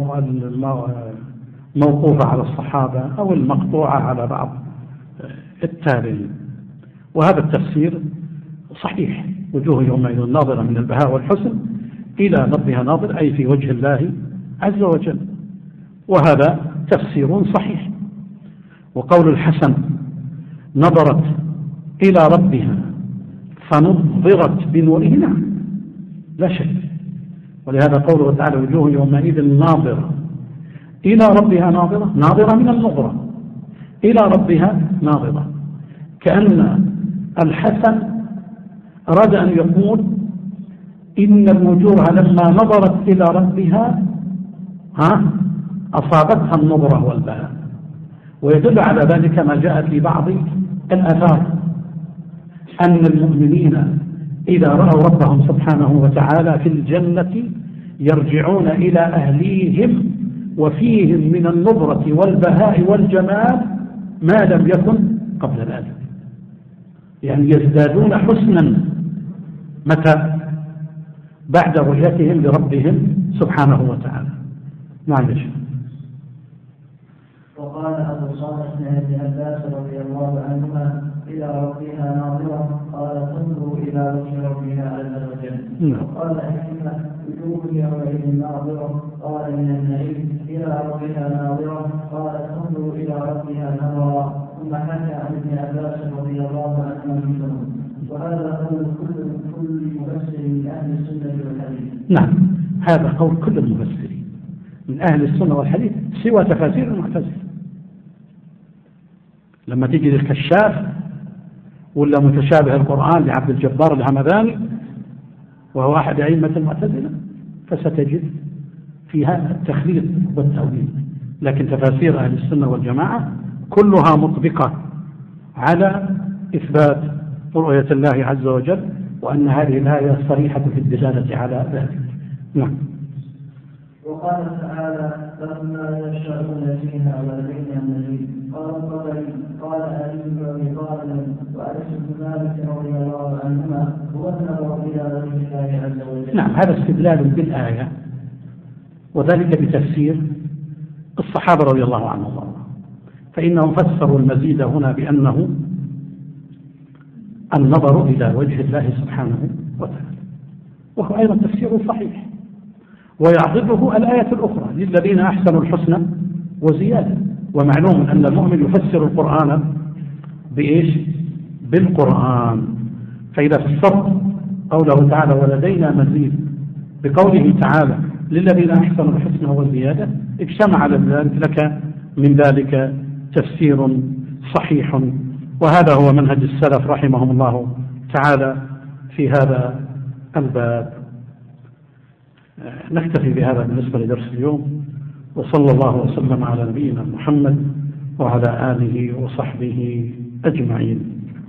الموقوفة على الصحابة أو المقطوعة على بعض التابعين. وهذا التفسير صحيح، وجوه يومئذ ناظرة من البهاء والحسن إلى ربها ناظر، أي في وجه الله عز وجل، وهذا تفسير صحيح. وقول الحسن نظرت إلى ربها فنظرت بنوره، نعم لا شك. ولهذا قوله تعالى وجوه يومئذ ناظرة إلى ربها ناظرة، ناظرة من النظرة إلى ربها ناظرة، كأن الحسن أراد أن يقول إن الوجوه لما نظرت إلى ربها أصابتها النظرة والبهاء. ويدل على ذلك ما جاء في بعض الآثار أن المؤمنين إذا رأوا ربهم سبحانه وتعالى في الجنة يرجعون إلى أهليهم وفيهم من النظرة والبهاء والجمال ما لم يكن قبل ذلك، يعني يزدادون حسنا متى؟ بعد رؤيتهم لربهم سبحانه وتعالى. نعم يا شيخ. وقال أبو صالح بن أبي عباس رضي الله عنهما إلى ربها ناظرة قال تنظر إلى وجه ربها عز وجل. وقال أحمد وجوه يومئذ ناظرة قال من النعيم إلى ربها ناظرة قال تنظر إلى ربها نظرا. ثم حكى عن ابن عباس رضي الله عنهما مثله. وهذا قول كل مفسر من أهل السنة والحديث. نعم هذا قول كل المفسرين من أهل السنة والحديث سوى تفاسير المعتزلة. لما تيجي للكشاف ولا متشابه القرآن لعبد الجبار الهمذاني وهو أحد أئمة المعتزلة فستجد فيها التخليط والتأويل، لكن تفاسير أهل السنة والجماعة كلها مطبقة على إثبات رؤية الله عز وجل، وأن هذه الآية صريحة في الدلالة على ذلك. نعم. وقال تعالى لهم ما يشاءون فيها ولدينا مزيد. قال الطبري قال علي بن ابي قائلا وأنس بن مالك رضي الله عنهما هو النظر إلى وجه الله عز وجل. نعم، هذا استدلال بالآية، وذلك بتفسير الصحابة رضي الله عنهم، فإنهم فسروا المزيد هنا بأنه النظر إلى وجه الله سبحانه وتعالى، وهو أيضا تفسير صحيح، ويعضده الآية الأخرى للذين أحسنوا الحسنى وزيادة. ومعلوم أن المؤمن يفسر القرآن بإيش؟ بالقرآن. فإذا فسرت قوله تعالى ولدينا مزيد بقوله تعالى للذين أحسنوا الحسنى والزيادة، اجتمع على ذلك لك من ذلك تفسير صحيح، وهذا هو منهج السلف رحمهم الله تعالى في هذا الباب. نكتفي بهذا بالنسبة لدرس اليوم، وصلى الله وسلم على نبينا محمد وعلى آله وصحبه أجمعين.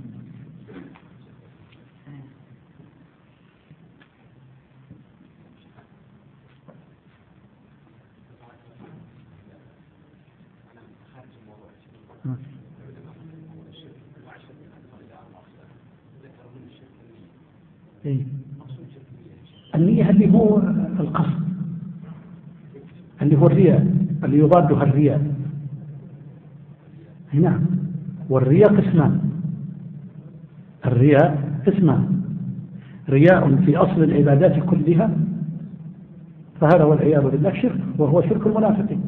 النية اللي هو القصد، اللي هو الرياء، اللي يضادها الرياء. نعم، والرياء قسمان. الرياء قسمان: رياء في أصل العبادات كلها، فهذا والعياذ بالله شرك، وهو شرك المنافقين،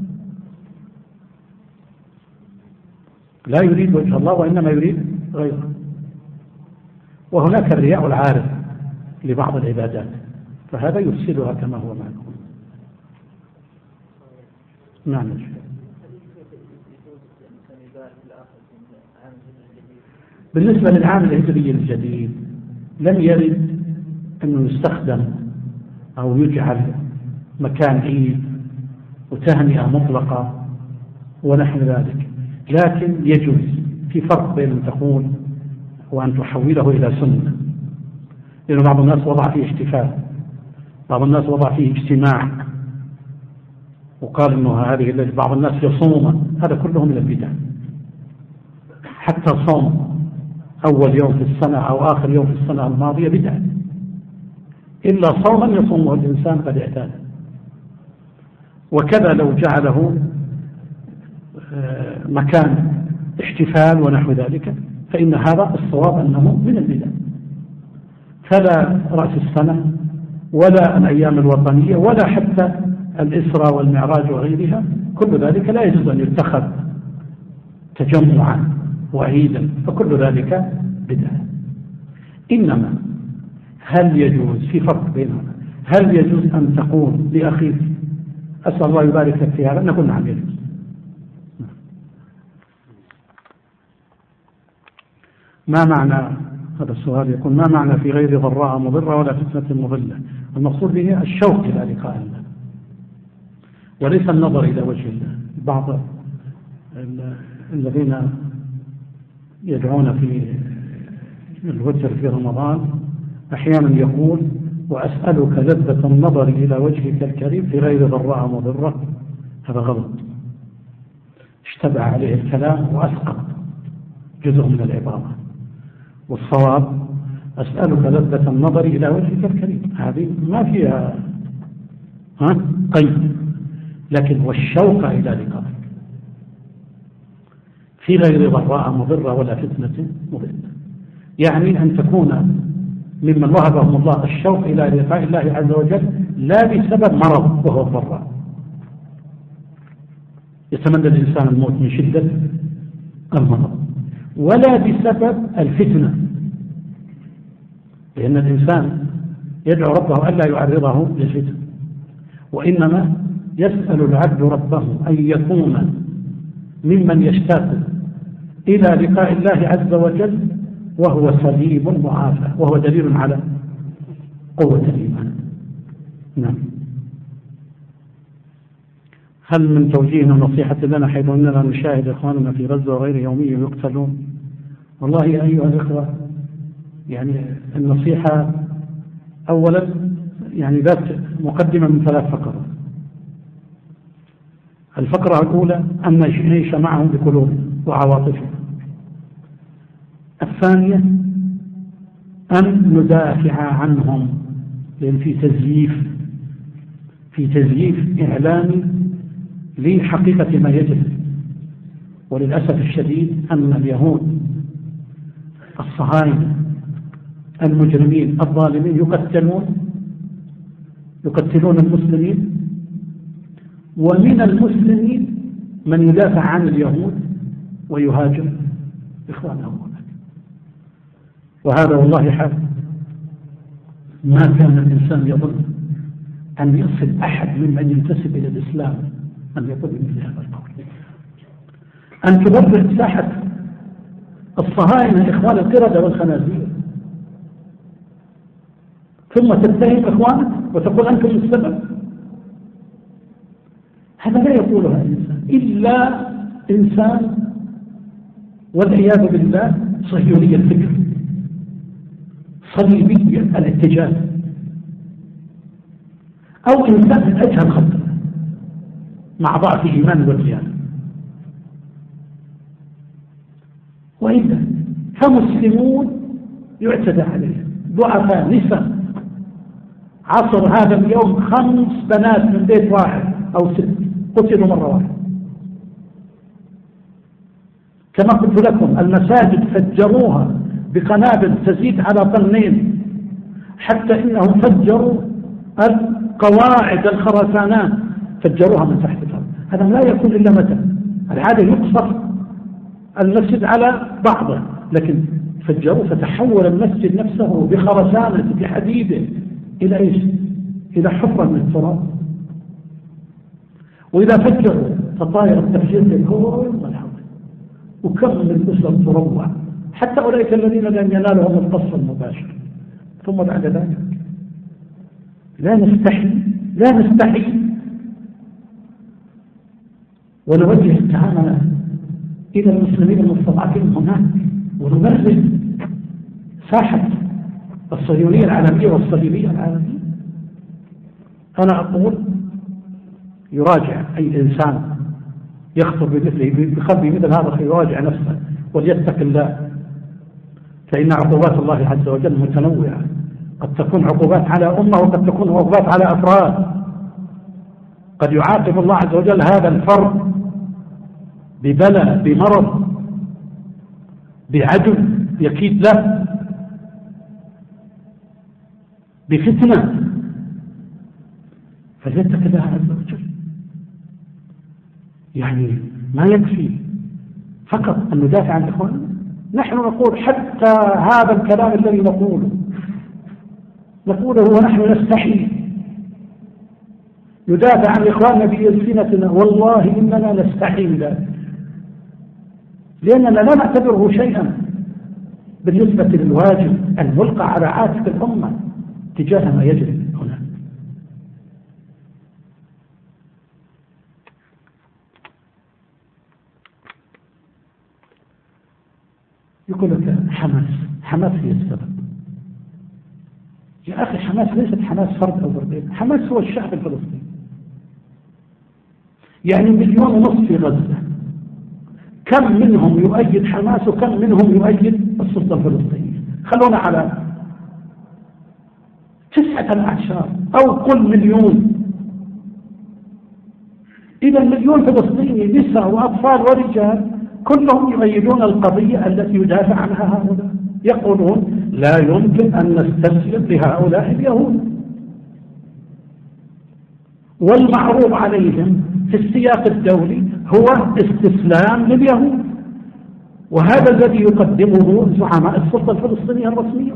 لا يريد وجه الله وإنما يريد غيره. وهناك الرياء العارض لبعض العبادات، فهذا يفسدها كما هو معلوم. نعم. بالنسبة للعام الهجري الجديد لم يرد أنه يستخدم أو يجعل مكان عيد وتهنئة مطلقة ونحو ذلك، لكن يجوز. في فرق بين أن تقول وأن تحوله إلى سنة، لأن بعض الناس وضع فيه احتفال، بعض الناس وضع فيه اجتماع، وقال أنه هذه بعض الناس يصوم، هذا كله من البدع. حتى صوم أول يوم في السنة أو آخر يوم في السنة الماضية بدع، إلا صوما يصومه الإنسان قد اعتاد. وكذا لو جعله مكان احتفال ونحو ذلك، فإن هذا الصواب أنه من البدع. فلا رأس السنة ولا الأيام الوطنية ولا حتى الإسرى والمعراج وغيرها، كل ذلك لا يجوز أن يتخذ تجمعا وعيدا، فكل ذلك بدعة. إنما هل يجوز، في فرق بينهما، هل يجوز أن تقول لأخيك أسأل الله يبارك لك في هذا؟ نقول نعم يجوز. ما معنى هذا السؤال؟ يقول ما معنى في غير ضراء مضرة ولا فتنة مضلة؟ المقصود به الشوق إلى لقاء الله، وليس النظر إلى وجه الله. بعض الذين يدعون في الوتر في رمضان أحيانا يقول وأسألك لذة النظر إلى وجهك الكريم في غير ضراء مضرة. هذا غلط، اشتبه عليه الكلام وأسقط جزء من العبارة، والصواب أسألك لذة النظر إلى وجهك الكريم، هذه ما فيها قيد، لكن والشوق إلى لقائك في غير ضراء مضرة ولا فتنة مضلة، يعني أن تكون ممن وهبهم الله الشوق إلى لقاء الله عز وجل لا بسبب مرض وهو الضراء، يتمنى الإنسان الموت من شدة المرض، ولا بسبب الفتنة، لأن الإنسان يدعو ربه ألا يعرضه للفتن، وإنما يسأل العبد ربه أن يكون ممن يشتاق إلى لقاء الله عز وجل وهو سليم معافى، وهو دليل على قوة الإيمان. نعم. هل من توجيه نصيحة لنا حيث أننا نشاهد إخواننا في غزة وغير يوميا يقتلون؟ والله يا أيها الإخوة، يعني النصيحة أولا يعني ذات مقدمة من 3 فقرات. الفقرة الأولى أن نعيش معهم بقلوب وعواطفهم، الثانية أن ندافع عنهم، لأن في تزييف إعلامي لحقيقة ما يجب. وللأسف الشديد أن اليهود الصهاينة المجرمين الظالمين يقتلون المسلمين، ومن المسلمين من يدافع عن اليهود ويهاجم إخوانهم هناك. وهذا والله حال ما كان الإنسان يظن أن يصل أحد ممن ينتسب إلى الإسلام أن يقول مثل هذا القول، أن تبرر ساحة الصهاينة إخوان القردة والخنازير ثم تتهم إخوانك وتقول أنتم السبب. هذا لا يقولها الإنسان إلا إنسان والعياذ بالله صهيوني الفكر، صليبي الاتجاه، أو إنسان من أجهل خلقه مع ضعف إيمان والديانة. وإلا فمسلمون يعتدى عليهم، ضعفاء نساء. عصر هذا اليوم 5 بنات من بيت واحد أو 6 قتلوا مرة واحدة. كما قلت لكم المساجد فجروها بقنابل تزيد على طنين، حتى إنهم فجروا القواعد الخرسانات فجروها من تحت الأرض. هذا لا يكون إلا متى العادة يقصف المسجد على بعضه، لكن فجروا فتحول المسجد نفسه بخرسانة بحديده إلى إيش؟ إلى حفرة من التراب. وإذا فجروا فطائر التفجير للكل والحول، وكم من أسر تروع حتى أولئك الذين لم ينالهم القصف المباشر. ثم بعد ذلك لا نستحي ونوجه التعامل إلى المسلمين المستضعفين هناك، ونبرز ساحة الصهيونية العالمية والصليبية العالمية. أنا أقول يراجع أي إنسان يخطر بقلبه مثل هذا يراجع نفسه وليتق الله، فإن عقوبات الله عز وجل متنوعة، قد تكون عقوبات على أمة وقد تكون عقوبات على أفراد. قد يعاقب الله عز وجل هذا الفرد ببلاء، بمرض، بعدو يكيد له، بفتنة، فليتق الله عز وجل. يعني ما يكفي فقط أن ندافع عن إخواننا، نحن نقول حتى هذا الكلام الذي نقوله ونحن نستحي ندافع عن إخواننا بألسنتنا، والله إننا نستحي ذلك، لأننا لا نعتبره شيئا بالنسبة للواجب الملقى على عاتق الأمة تجاه ما يجري هنا. يقول لك حماس هي السبب. يا أخي حماس ليست حماس فرد أو فردين، حماس هو الشعب الفلسطيني. يعني 1.5 مليون في غزة، كم منهم يؤيد حماس وكم منهم يؤيد السلطة الفلسطينية؟ خلونا على 9 أو قل 1,000,000. إذا 1,000,000 فلسطيني نساء وأطفال ورجال كلهم يؤيدون القضية التي يدافع عنها هؤلاء، يقولون لا يمكن أن نستسلم لهؤلاء اليهود، والمعروض عليهم في السياق الدولي هو استسلام لليهود، وهذا الذي يقدمه زعماء السلطة الفلسطينية الرسمية،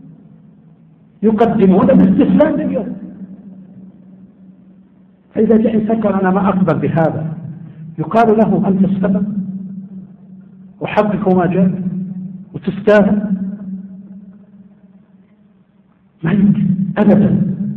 يقدمون الاستسلام لليهود. فإذا جاء إنسان قال أنا ما أقبل بهذا، يقال له أنت السبب وحقق ما جاء وتستاهل. ما يمكن أبدا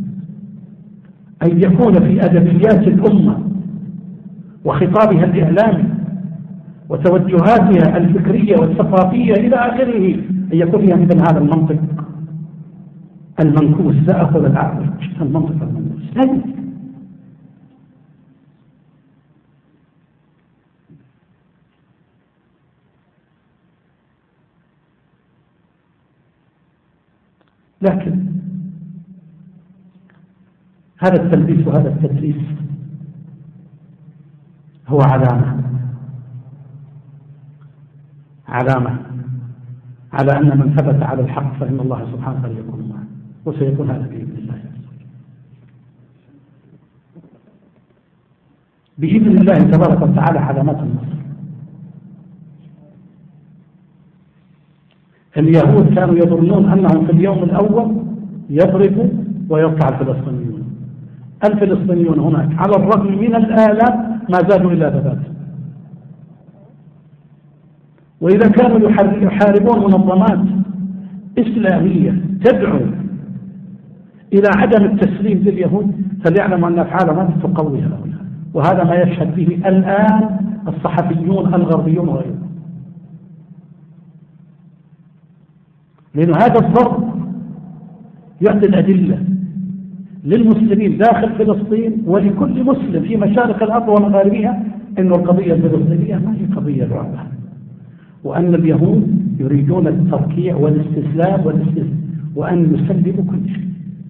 أن يكون في أدبيات الأمة وخطابها الإعلامي وتوجهاتها الفكرية والثقافية إلى آخره أن يكون فيها مثل هذا المنطق المنكوس. لا أخذ الأعرج، المنطق المنكوس لا يمكن. لكن هذا التلبيس وهذا التدليس هو علامة على أن من ثبت على الحق فإن الله سبحانه وتعالى يكون معه، وسيكون هذا بإذن الله. بإذن الله تبارك وتعالى علامات النصر. اليهود كانوا يظنون أنهم في اليوم الأول يضربوا ويركع الفلسطينيون هناك على الرغم من الآلام ما زالوا إلا ثباتا. وإذا كانوا يحاربون منظمات إسلامية تدعو إلى عدم التسليم لليهود فليعلموا أن أفعالهم تقوي هؤلاء، وهذا ما يشهد به الآن الصحفيون الغربيون وغيرهم. لأن هذا الضرب يعطي الأدلة للمسلمين داخل فلسطين ولكل مسلم في مشارق الأرض ومغاربها أن القضية الفلسطينية ما هي قضية لعبة، وأن اليهود يريدون التركيع والاستسلام وأن يسلموا كل شيء،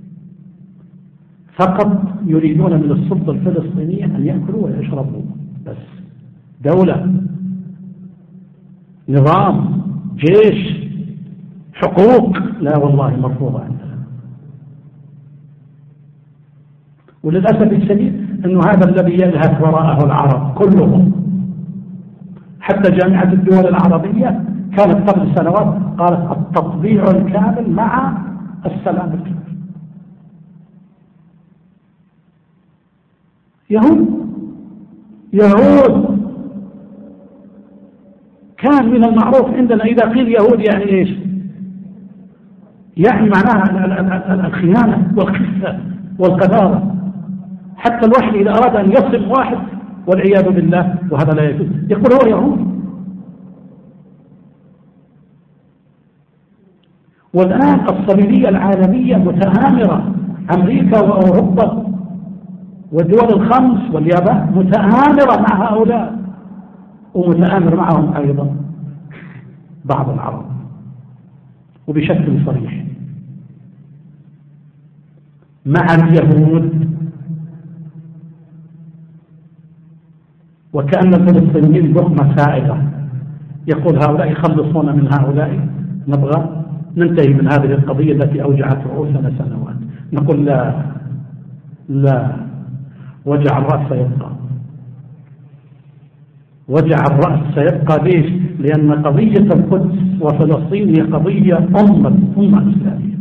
فقط يريدون من السلطة الفلسطينية أن يأكلوا ويشربوا بس. دولة، نظام، جيش، حقوق، لا والله مرفوضة عندنا. وللأسف الشديد أنه هذا الذي يلهث وراءه العرب كلهم، حتى جامعة الدول العربية كانت قبل سنوات قالت التطبيع الكامل مع السلام الكامل. يهود كان من المعروف عندنا إذا قيل يهود يعني إيش؟ يعني معناها الخيانة والخفة والقذارة. حتى الوحي إذا أراد أن يصم واحد والعياذ بالله وهذا لا يجوز يقول هو يهودي. والآن الصليبية العالمية متآمرة، أمريكا وأوروبا والدول الخمس واليابان متآمرة مع هؤلاء، ومتآمر معهم أيضا بعض العرب وبشكل صريح مع اليهود. وكأن الفلسطينيين لقمة سائغة، يقول هؤلاء يخلصون من هؤلاء، نبغى ننتهي من هذه القضية التي أوجعت رؤوسنا سنوات. نقول لا، وجع الرأس سيبقى، وجع الرأس سيبقى. ليش؟ لأن قضية القدس وفلسطين هي قضية أمة إسلامية.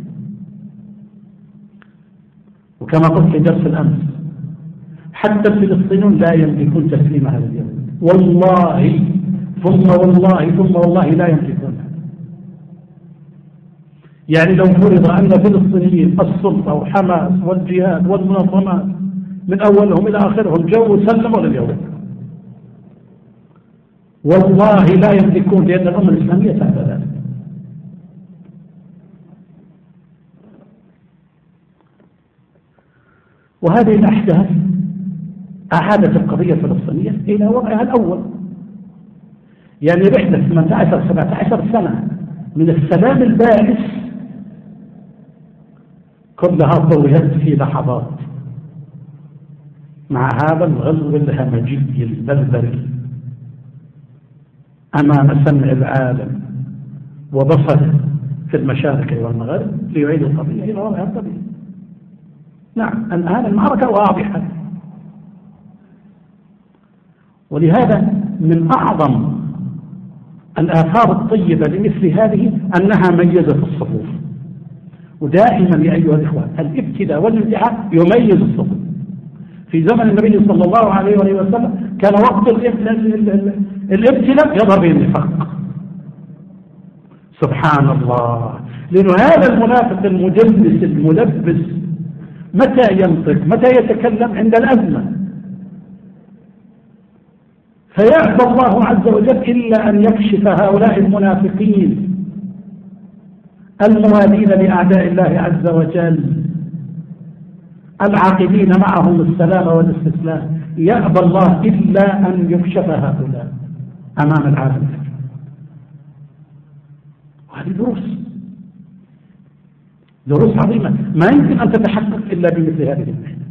وكما قلت في درس الأمس حتى الفلسطينيون لا يملكون تسليمها لليهود، والله ثم والله ثم والله لا يملكونها. يعني لو فرض أن فلسطينيين السلطة وحماس والجهاد والمنظمات من أولهم إلى آخرهم جو سلموا لليهود، والله لا يملكون، لأن الأمة الإسلامية تعب ذلك. وهذه الأحداث أعادت القضية الفلسطينية إلى وضعها الأول. يعني رحلة 18-17 سنة من السلام البائس كلها ضويت في لحظات مع هذا الغزو الهمجي البربري أمام سمع العالم وبصره في المشارق والمغرب ليعيد القضية إلى وضعها الطبيعي. نعم، الآن المعركة واضحة. ولهذا من أعظم الآثار الطيبة لمثل هذه أنها ميزت الصفوف. ودائما يا أيها الإخوة الابتلاء والامتحان يميز الصفوف. في زمن النبي صلى الله عليه وسلم كان وقت الابتلاء يظهر به النفاق. سبحان الله، لأن هذا المنافق المدلس الملبس متى ينطق، متى يتكلم؟ عند الأزمة. فيأبى الله عز وجل إلا أن يكشف هؤلاء المنافقين الموالين لأعداء الله عز وجل العاقدين معهم السلام والاستسلام. يأبى الله إلا أن يكشف هؤلاء أمام العالم. وهذه دروس. دروس عظيمة ما يمكن أن تتحقق إلا بمثل هذه المحنة.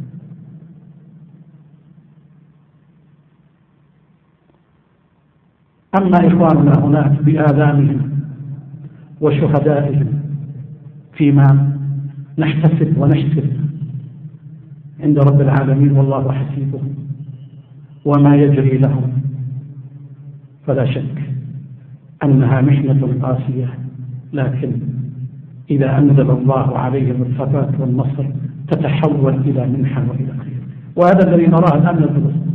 أما إخواننا هناك بآذانهم وشهدائهم فيما نحتسب ونحسب عند رب العالمين والله حسيبهم وما يجري لهم، فلا شك أنها محنة قاسية، لكن إذا أنزل الله عليهم الثبات والنصر تتحول إلى منحة وإلى خير. وهذا الذي نراه الآن من فلسطين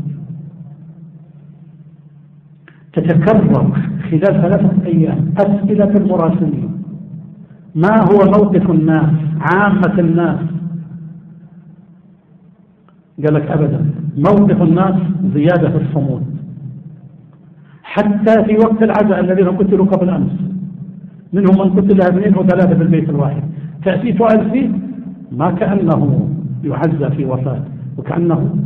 تتكرر خلال 3 أيام أسئلة المراسلين: ما هو موقف الناس عامة الناس؟ قال لك أبدا، موقف الناس زيادة في الصمود. حتى في وقت العزاء الذين قتلوا قبل أمس منهم من قتل 2 و3 في البيت الواحد، تأتي سؤال فيه ما كأنه يعزى في وفاة، وكأنه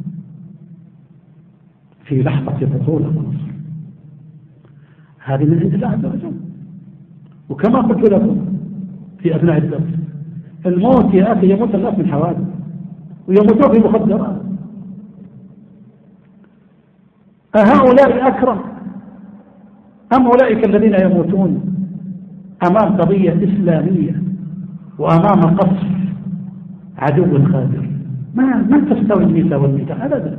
في لحظة بطولة ونصر. هذه من عند الله عز وجل. وكما قلت لكم في أثناء الدرس، الموت يا أخي يموت الناس من حوادث ويموتون في مخدرات. أهؤلاء أكرم أم أولئك الذين يموتون أمام قضية إسلامية وأمام قصر عدو خادر؟ ما تستوي الميتة والميتة أبدا.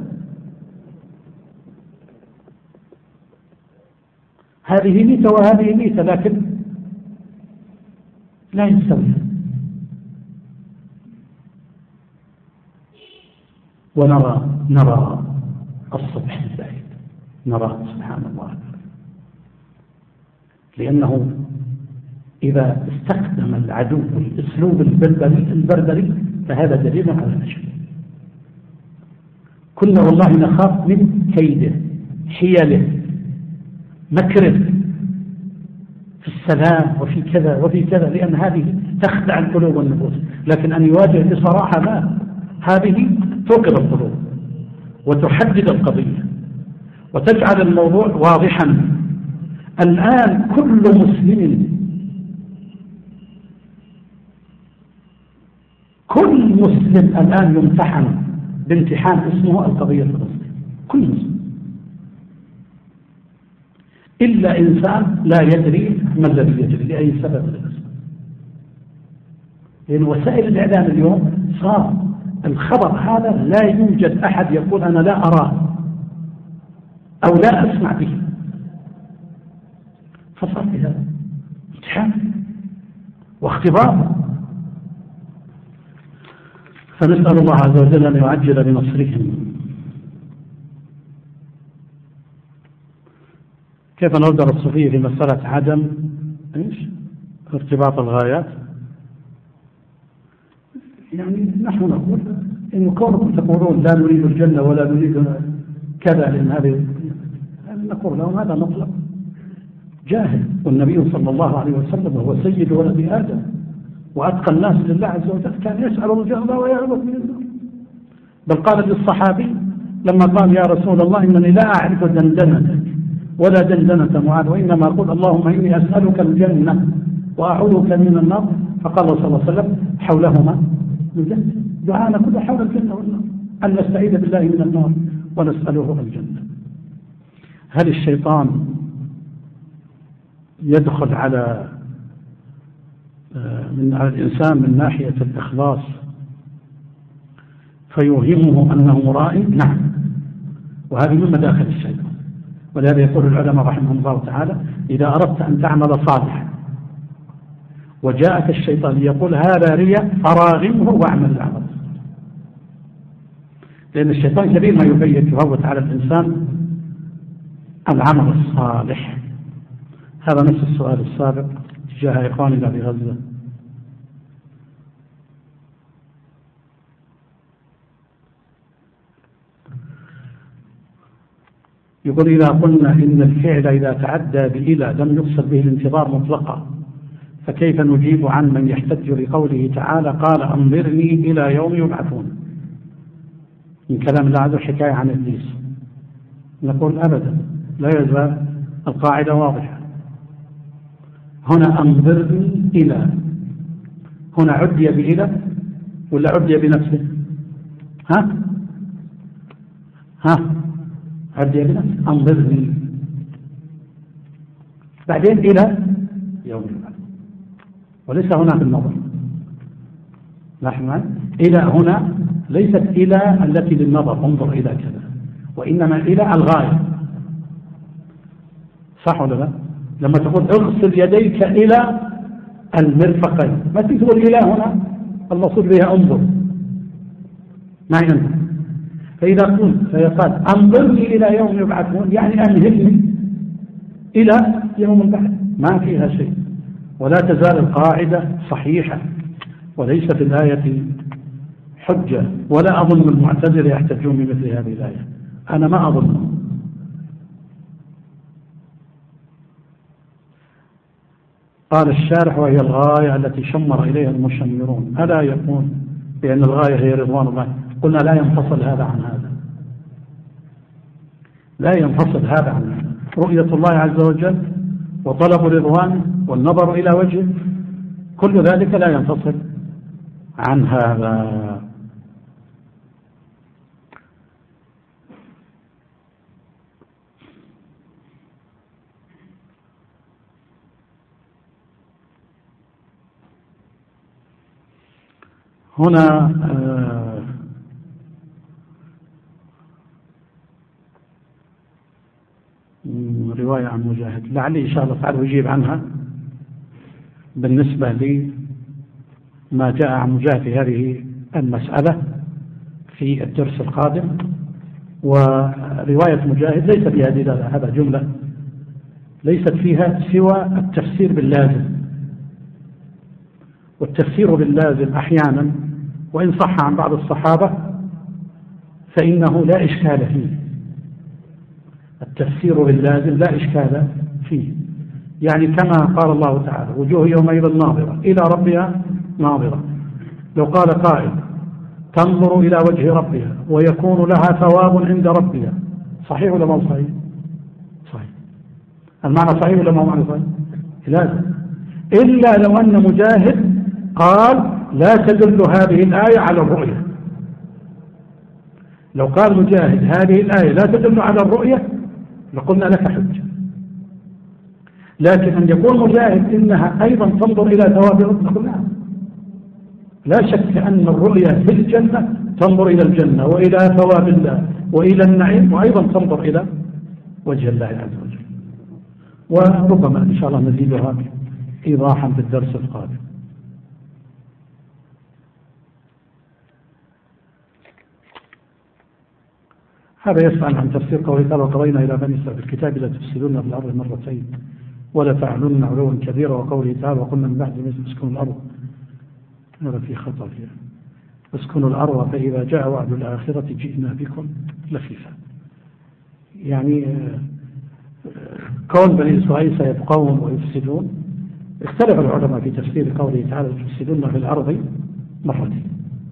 هذه ميتة وهذه ميتة، لكن لا يستوي. ونرى الصبح الزايد، نرى سبحان الله، لأنه إذا استخدم العدو الأسلوب البربري فهذا دليل على نشأه. كنا والله نخاف من كيده، حيله، مكره في السلام وفي كذا وفي كذا، لأن هذه تخدع القلوب والنفوس. لكن أن يواجه بصراحة لا، هذه توقظ القلوب وتحدد القضية وتجعل الموضوع واضحا. الآن كل مسلم الآن يمتحن بامتحان اسمه القضية الفلسطينية، كل مسلم، إلا إنسان لا يدري ما الذي يجري لأي سبب من الأسباب. لأن وسائل الإعلام اليوم صار الخبر هذا لا يوجد أحد يقول أنا لا أراه أو لا أسمع به، فصار في هذا امتحان واختبار. فنسأل الله عز وجل أن يعجل بنصرهم. كيف نرجع الصوفية في مسألة عدم ارتباط الغايات؟ يعني نحن نقول إن كونكم تقولون لا نريد الجنة ولا نريد كذا، لأن هذه نقول لهم هذا مطلق جاهل. والنبي صلى الله عليه وسلم هو سيد ولد آدم وأتقى الناس لله عز وجل، كان يسأل الجنة ويعبد من النار. بل قال للصحابي لما قال يا رسول الله إنني لا أعرف دندنتك ولا دندنة معاذ، وإنما أقول اللهم إني أسألك الجنة وأعوذك من النار، فقال صلى الله عليه وسلم حولهما الجنة. دعانا كله حول الجنة والنار، أن نستعيذ بالله من النار ونسأله الجنة. هل الشيطان يدخل على الإنسان من ناحية الإخلاص فيوهمه أنه مرائي؟ نعم، وهذه من مداخل الشيطان. ولهذا يقول العلماء رحمهم الله تعالى إذا أردت أن تعمل صالحا وجاءك الشيطان يقول هذا رياء فراغمه واعمل العمل، لأن الشيطان كبير ما يفوت على الإنسان العمل الصالح. هذا نفس السؤال السابق تجاه إخواننا في غزة. يقول إذا قلنا إن الفعل إذا تعدى بإلى لم يقصد به الانتظار مطلقا، فكيف نجيب عن من يحتج لقوله تعالى قال أنظرني إلى يوم يبعثون؟ من كلام الله عز وجل حكاية عن إبليس. نقول أبدا، لا يزال القاعدة واضحة. هنا أنظرني إلى هنا عدي بإلى ولا عدي بنفسه؟ عدي بنفسه. أنظرني بعدين إلى يوم البعث، وليس هنا بالنظر. نحن إلى هنا ليست إلى التي للنظر انظر إلى كذا، وإنما إلى الغاية. صح ولا لا؟ لما تقول اغسل يديك إلى المرفقين، ما تقول إلى هنا المقصود بها انظر، ما ينظر. فإذا قلت فيقال انظرني إلى يوم يبعثون، يعني أمهلني إلى يوم البعث، ما فيها شيء. ولا تزال القاعدة صحيحة، وليس في الآية حجة، ولا أظن المعتزلة يحتجون بمثل هذه الآية، أنا ما أظن. قال الشارح وهي الغاية التي شمر إليها المشمرون، ألا يكون بأن الغاية هي رضوان الله؟ قلنا لا ينفصل هذا عن هذا، لا ينفصل هذا عن هذا. رؤية الله عز وجل وطلب رضوانه والنظر إلى وجهه، كل ذلك لا ينفصل عن هذا. هنا رواية عن مجاهد، لعلي إن شاء الله تعالى أجيب عنها بالنسبة لي ما جاء عن مجاهد في هذه المسألة في الدرس القادم. ورواية مجاهد ليست فيها دلالة، هذا جملة ليست فيها سوى التفسير باللازم، والتفسير باللازم أحيانا وإن صح عن بعض الصحابة فإنه لا إشكال فيه. التفسير باللازم لا إشكال فيه، يعني كما قال الله تعالى وجوه يومئذ ناظرة إلى ربها ناظرة. لو قال قائل تنظر إلى وجه ربها ويكون لها ثواب عند ربها، صحيح ولا ما صحيح؟ صحيح. المعنى صحيح ولا ما معنى صحيح؟ لازم. إلا لو أن مجاهد قال لا تدل هذه الآية على الرؤية. لو قال مجاهد هذه الآية لا تدل على الرؤية لقلنا لك حجة، لكن أن يقول مجاهد إنها أيضا تنظر إلى ثواب ربنا، لا شك أن الرؤية في الجنة تنظر إلى الجنة وإلى ثواب الله وإلى النعيم، وأيضا تنظر إلى وجه الله عز وجل. وربما إن شاء الله نزيدها إيضاحا في الدرس القادم. هذا يسأل عن تفسير قوله تعالى وقضينا إلى بني إسرائيل في الكتاب لا تفسدون في الأرض مرتين ولا تعلن علوا كبيرا، وقوله تعالى وقلنا من بعد اسكنوا الأرض، هذا في خطأ فيها، اسكنوا الأرض فإذا جاء وعد الآخرة جئنا بكم لفيفا. يعني كون بني إسرائيل سيبقون ويفسدون، اختلف العلماء في تفسير قوله تعالى تفسدون في الأرض مرتين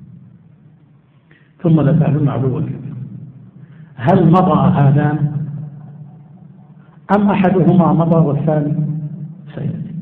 ثم لا تعلن علوا كبيرا. هل مضى هذان أم أحدهما مضى والثاني سيأتي؟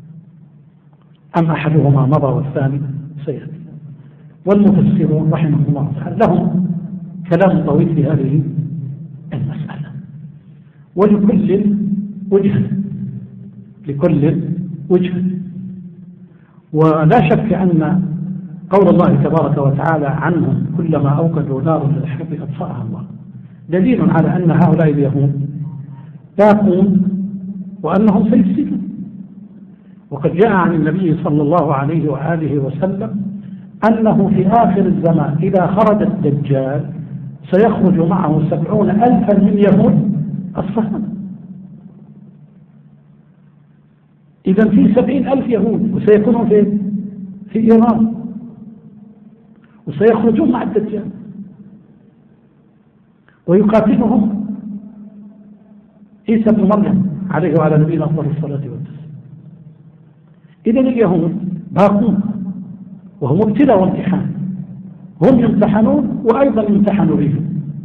أم أحدهما مضى والثاني سيأتي؟ والمفسرون رحمهم الله تعالى لهم كلام طويل في هذه المسألة، ولكل وجهة، لكل وجهة. ولا شك أن قول الله تبارك وتعالى عنهم كلما أوقدوا نارا للحرب أطفأها الله دليل على أن هؤلاء اليهود باقون وأنهم سيفسدون. وقد جاء عن النبي صلى الله عليه وآله وسلم أنه في آخر الزمان إذا خرج الدجال سيخرج معه 70,000 من يهود الصهاينة. إذن في 70,000 يهود وسيكونوا في إيران وسيخرجون مع الدجال ويقاتلهم عيسى بن مريم عليه وعلى نبينا أفضل الصلاة والسلام. إذن اليهود باقون وهم ابتلاء وامتحان، هم يمتحنون وأيضا يمتحنوا بهم.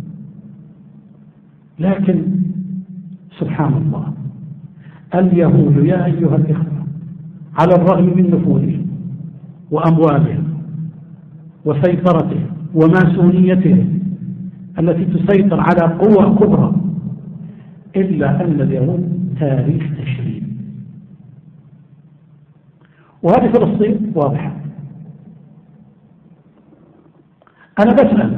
لكن سبحان الله اليهود يا أيها الإخوة على الرغم من نفورهم وأموالهم وسيطرتهم وماسونيتهم التي تسيطر على قوى كبرى، إلا أن اليهود تاريخ تشريد. وهذه فلسطين واضحة. أنا بسأل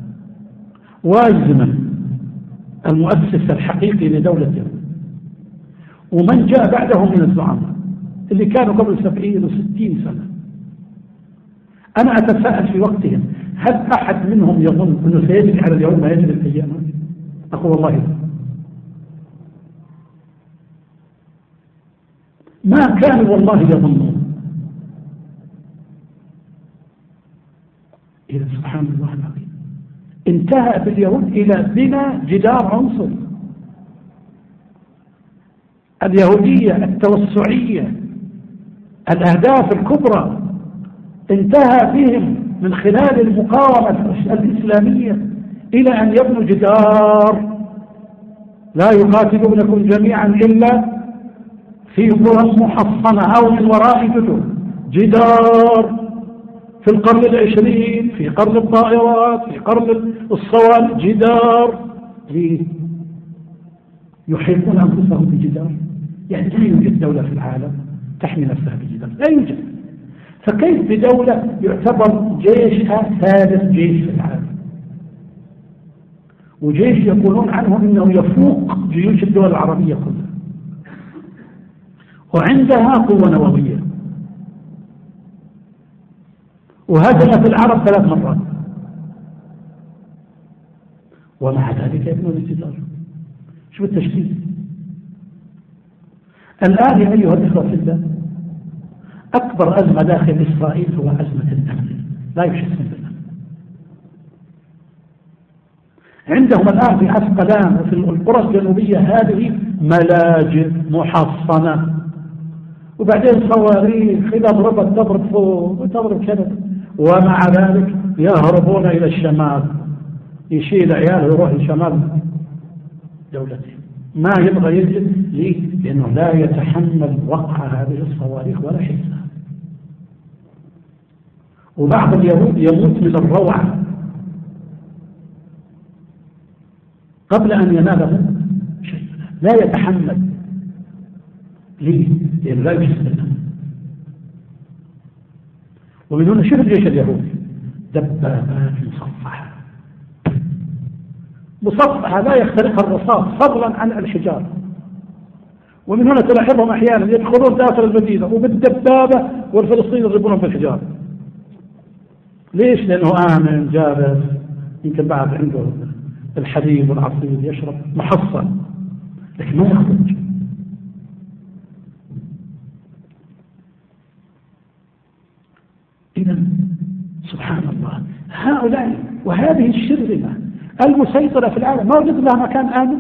واجزما المؤسس الحقيقي لدولة اليهود ومن جاء بعدهم من الزعماء اللي كانوا قبل 70 و60 سنة، أنا أتساءل في وقتهم هل أحد منهم يظن أنه سيجري على اليهود ما يجري الأيام؟ أقول والله لا. ما كانوا والله يظنون. إذا سبحان الله العظيم انتهى باليهود إلى بناء جدار عنصري. اليهودية التوسعية الأهداف الكبرى انتهى بهم من خلال المقاومة الإسلامية إلى أن يبنوا جدار لا يقاتلونكم جميعا إلا في قرى محصنة أو من وراء جدر. جدار في القرن العشرين، في قرن الطائرات، في قرن الصواريخ، جدار يحيطون أنفسهم بجدار. يعني لا يوجد دولة في العالم تحمي نفسها بجدار، لا يوجد. فكيف بدولة يعتبر جيشها ثالث جيش في العالم، وجيش يقولون عنه إنه يفوق جيوش الدول العربية كلها، وعندها قوة نووية، وهدمت العرب 3 مرات، ومع ذلك يبنون الجدار؟ شو التشكيل؟ الآن يا أيها الإخوة في الله، أكبر أزمة داخل إسرائيل هو أزمة الأمن، لا يحسن بالأمن. عندهم الآن في عسقلان وفي القرى الجنوبية هذه ملاجئ محصنة، وبعدين صواريخ إذا ضربت تضرب فوق وتضرب كذا، ومع ذلك يهربون إلى الشمال، يشيل عياله ويروح لشمال دولته، ما يبغى يجد. ليه؟ لأنه لا يتحمل وقع هذه الصواريخ ولا حسها. وبعض اليهود يموت من الروعة قبل أن يناله شيء، لا يتحمل. ليه؟ لأنه لا يحسن. ومن هنا شوف الجيش اليهودي دبابات مصفحة لا يخترقها الرصاص فضلا عن الحجار. ومن هنا تلاحظهم أحيانا يدخلون داخل المدينة وبالدبابة والفلسطينيين يضربونهم بالحجار. ليش؟ لأنه آمن جالس، يمكن بعد عنده الحليب والعصير يشرب محصن، لكن ما يخرج. إذا سبحان الله، هؤلاء وهذه الشرذمة المسيطرة في العالم ما وجد لها مكان آمن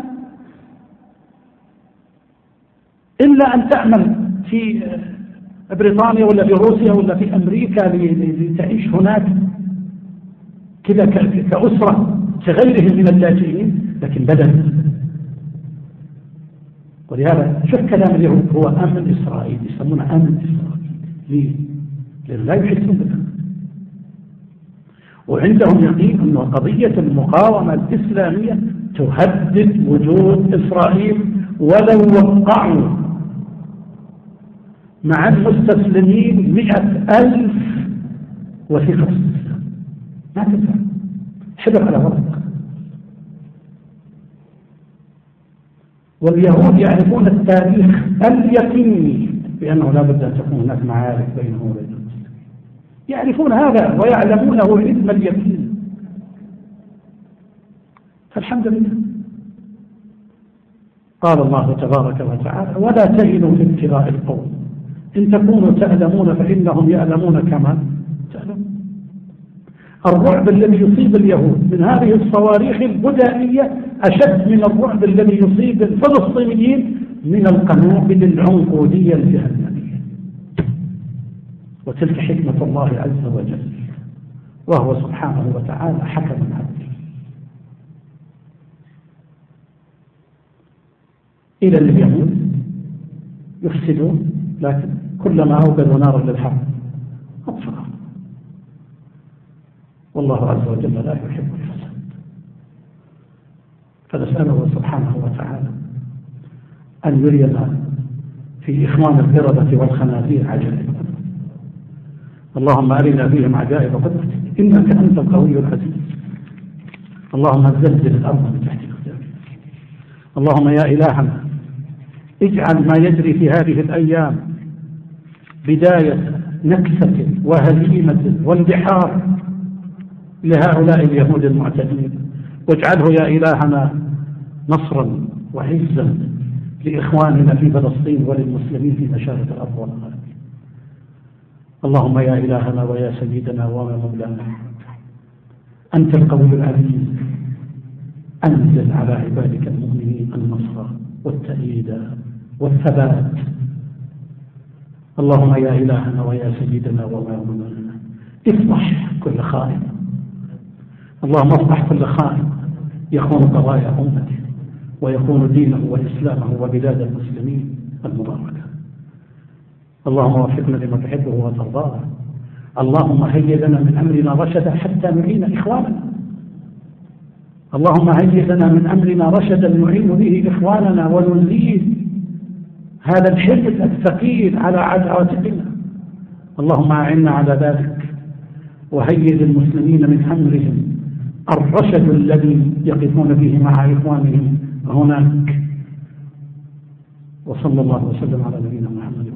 إلا أن تعمل في بريطانيا ولا في روسيا ولا في أمريكا لتعيش هناك كذا كأسرة كغيرهم من اللاجئين، لكن بدل. ولهذا شوف كلام اليهود هو أمن إسرائيل، يسمونه أمن إسرائيل. ليه؟ لأنه لا يحسون بالأمن، وعندهم يقين أن قضية المقاومة الإسلامية تهدد وجود إسرائيل، ولو وقعوا مع المستسلمين 100,000 وثيقة استسلام ما تنفع، حبر على ورق. واليهود يعرفون التاريخ اليقيني بأنه لا بد أن تكون هناك معارك بينهم وبين المسلمين، يعرفون هذا ويعلمونه علم اليقين. فالحمد لله قال الله تبارك وتعالى: ولا تهنوا في ابتغاء القوم إن تكونوا تألمون فإنهم يألمون كما تألمون. الرعب الذي يصيب اليهود من هذه الصواريخ البدائية أشد من الرعب الذي يصيب الفلسطينيين من القنابل العنقودية الجهنمية. وتلك حكمة الله عز وجل، وهو سبحانه وتعالى حكم عدل. إلى اليهود يفسدون، لكن كلما أوقدوا نارا للحرب أطفأها. والله عز وجل لا يحب الفساد. فنسأله سبحانه وتعالى أن يرينا في إخوان القردة والخنازير عجائب، اللهم أرنا فيهم عجائب قدرتك إنك أنت القوي العزيز. اللهم زلزل الأرض من تحت أقدامنا. اللهم يا إلهنا اجعل ما يجري في هذه الأيام بداية نكسة وهزيمة واندحار لهؤلاء اليهود المعتدين، واجعله يا إلهنا نصرا وعزا لإخواننا في فلسطين وللمسلمين في مشارق الأرض والمغارب. اللهم يا إلهنا ويا سيدنا ومولانا أنت القوي العزيز، أنزل على عبادك المؤمنين النصر والتأييد والثبات. اللهم يا إلهنا ويا سيدنا ومولانا افضح كل خائن، اللهم افضح كل خائن يخون قضايا أمته ويخون دينه وإسلامه وبلاد المسلمين المباركة. اللهم وفقنا لما تحبه وترضاه. اللهم هيئ لنا من أمرنا رشدا حتى نعين إخواننا. اللهم هيئ لنا من أمرنا رشدا نعين به إخواننا ونزيل هذا الحمل الثقيل على عاتقنا. اللهم أعنا على ذلك وهيئ للمسلمين من أمرهم الرشد الذي يقفون فيه مع إخوانهم هناك. وصلى الله وسلم على نبينا محمد.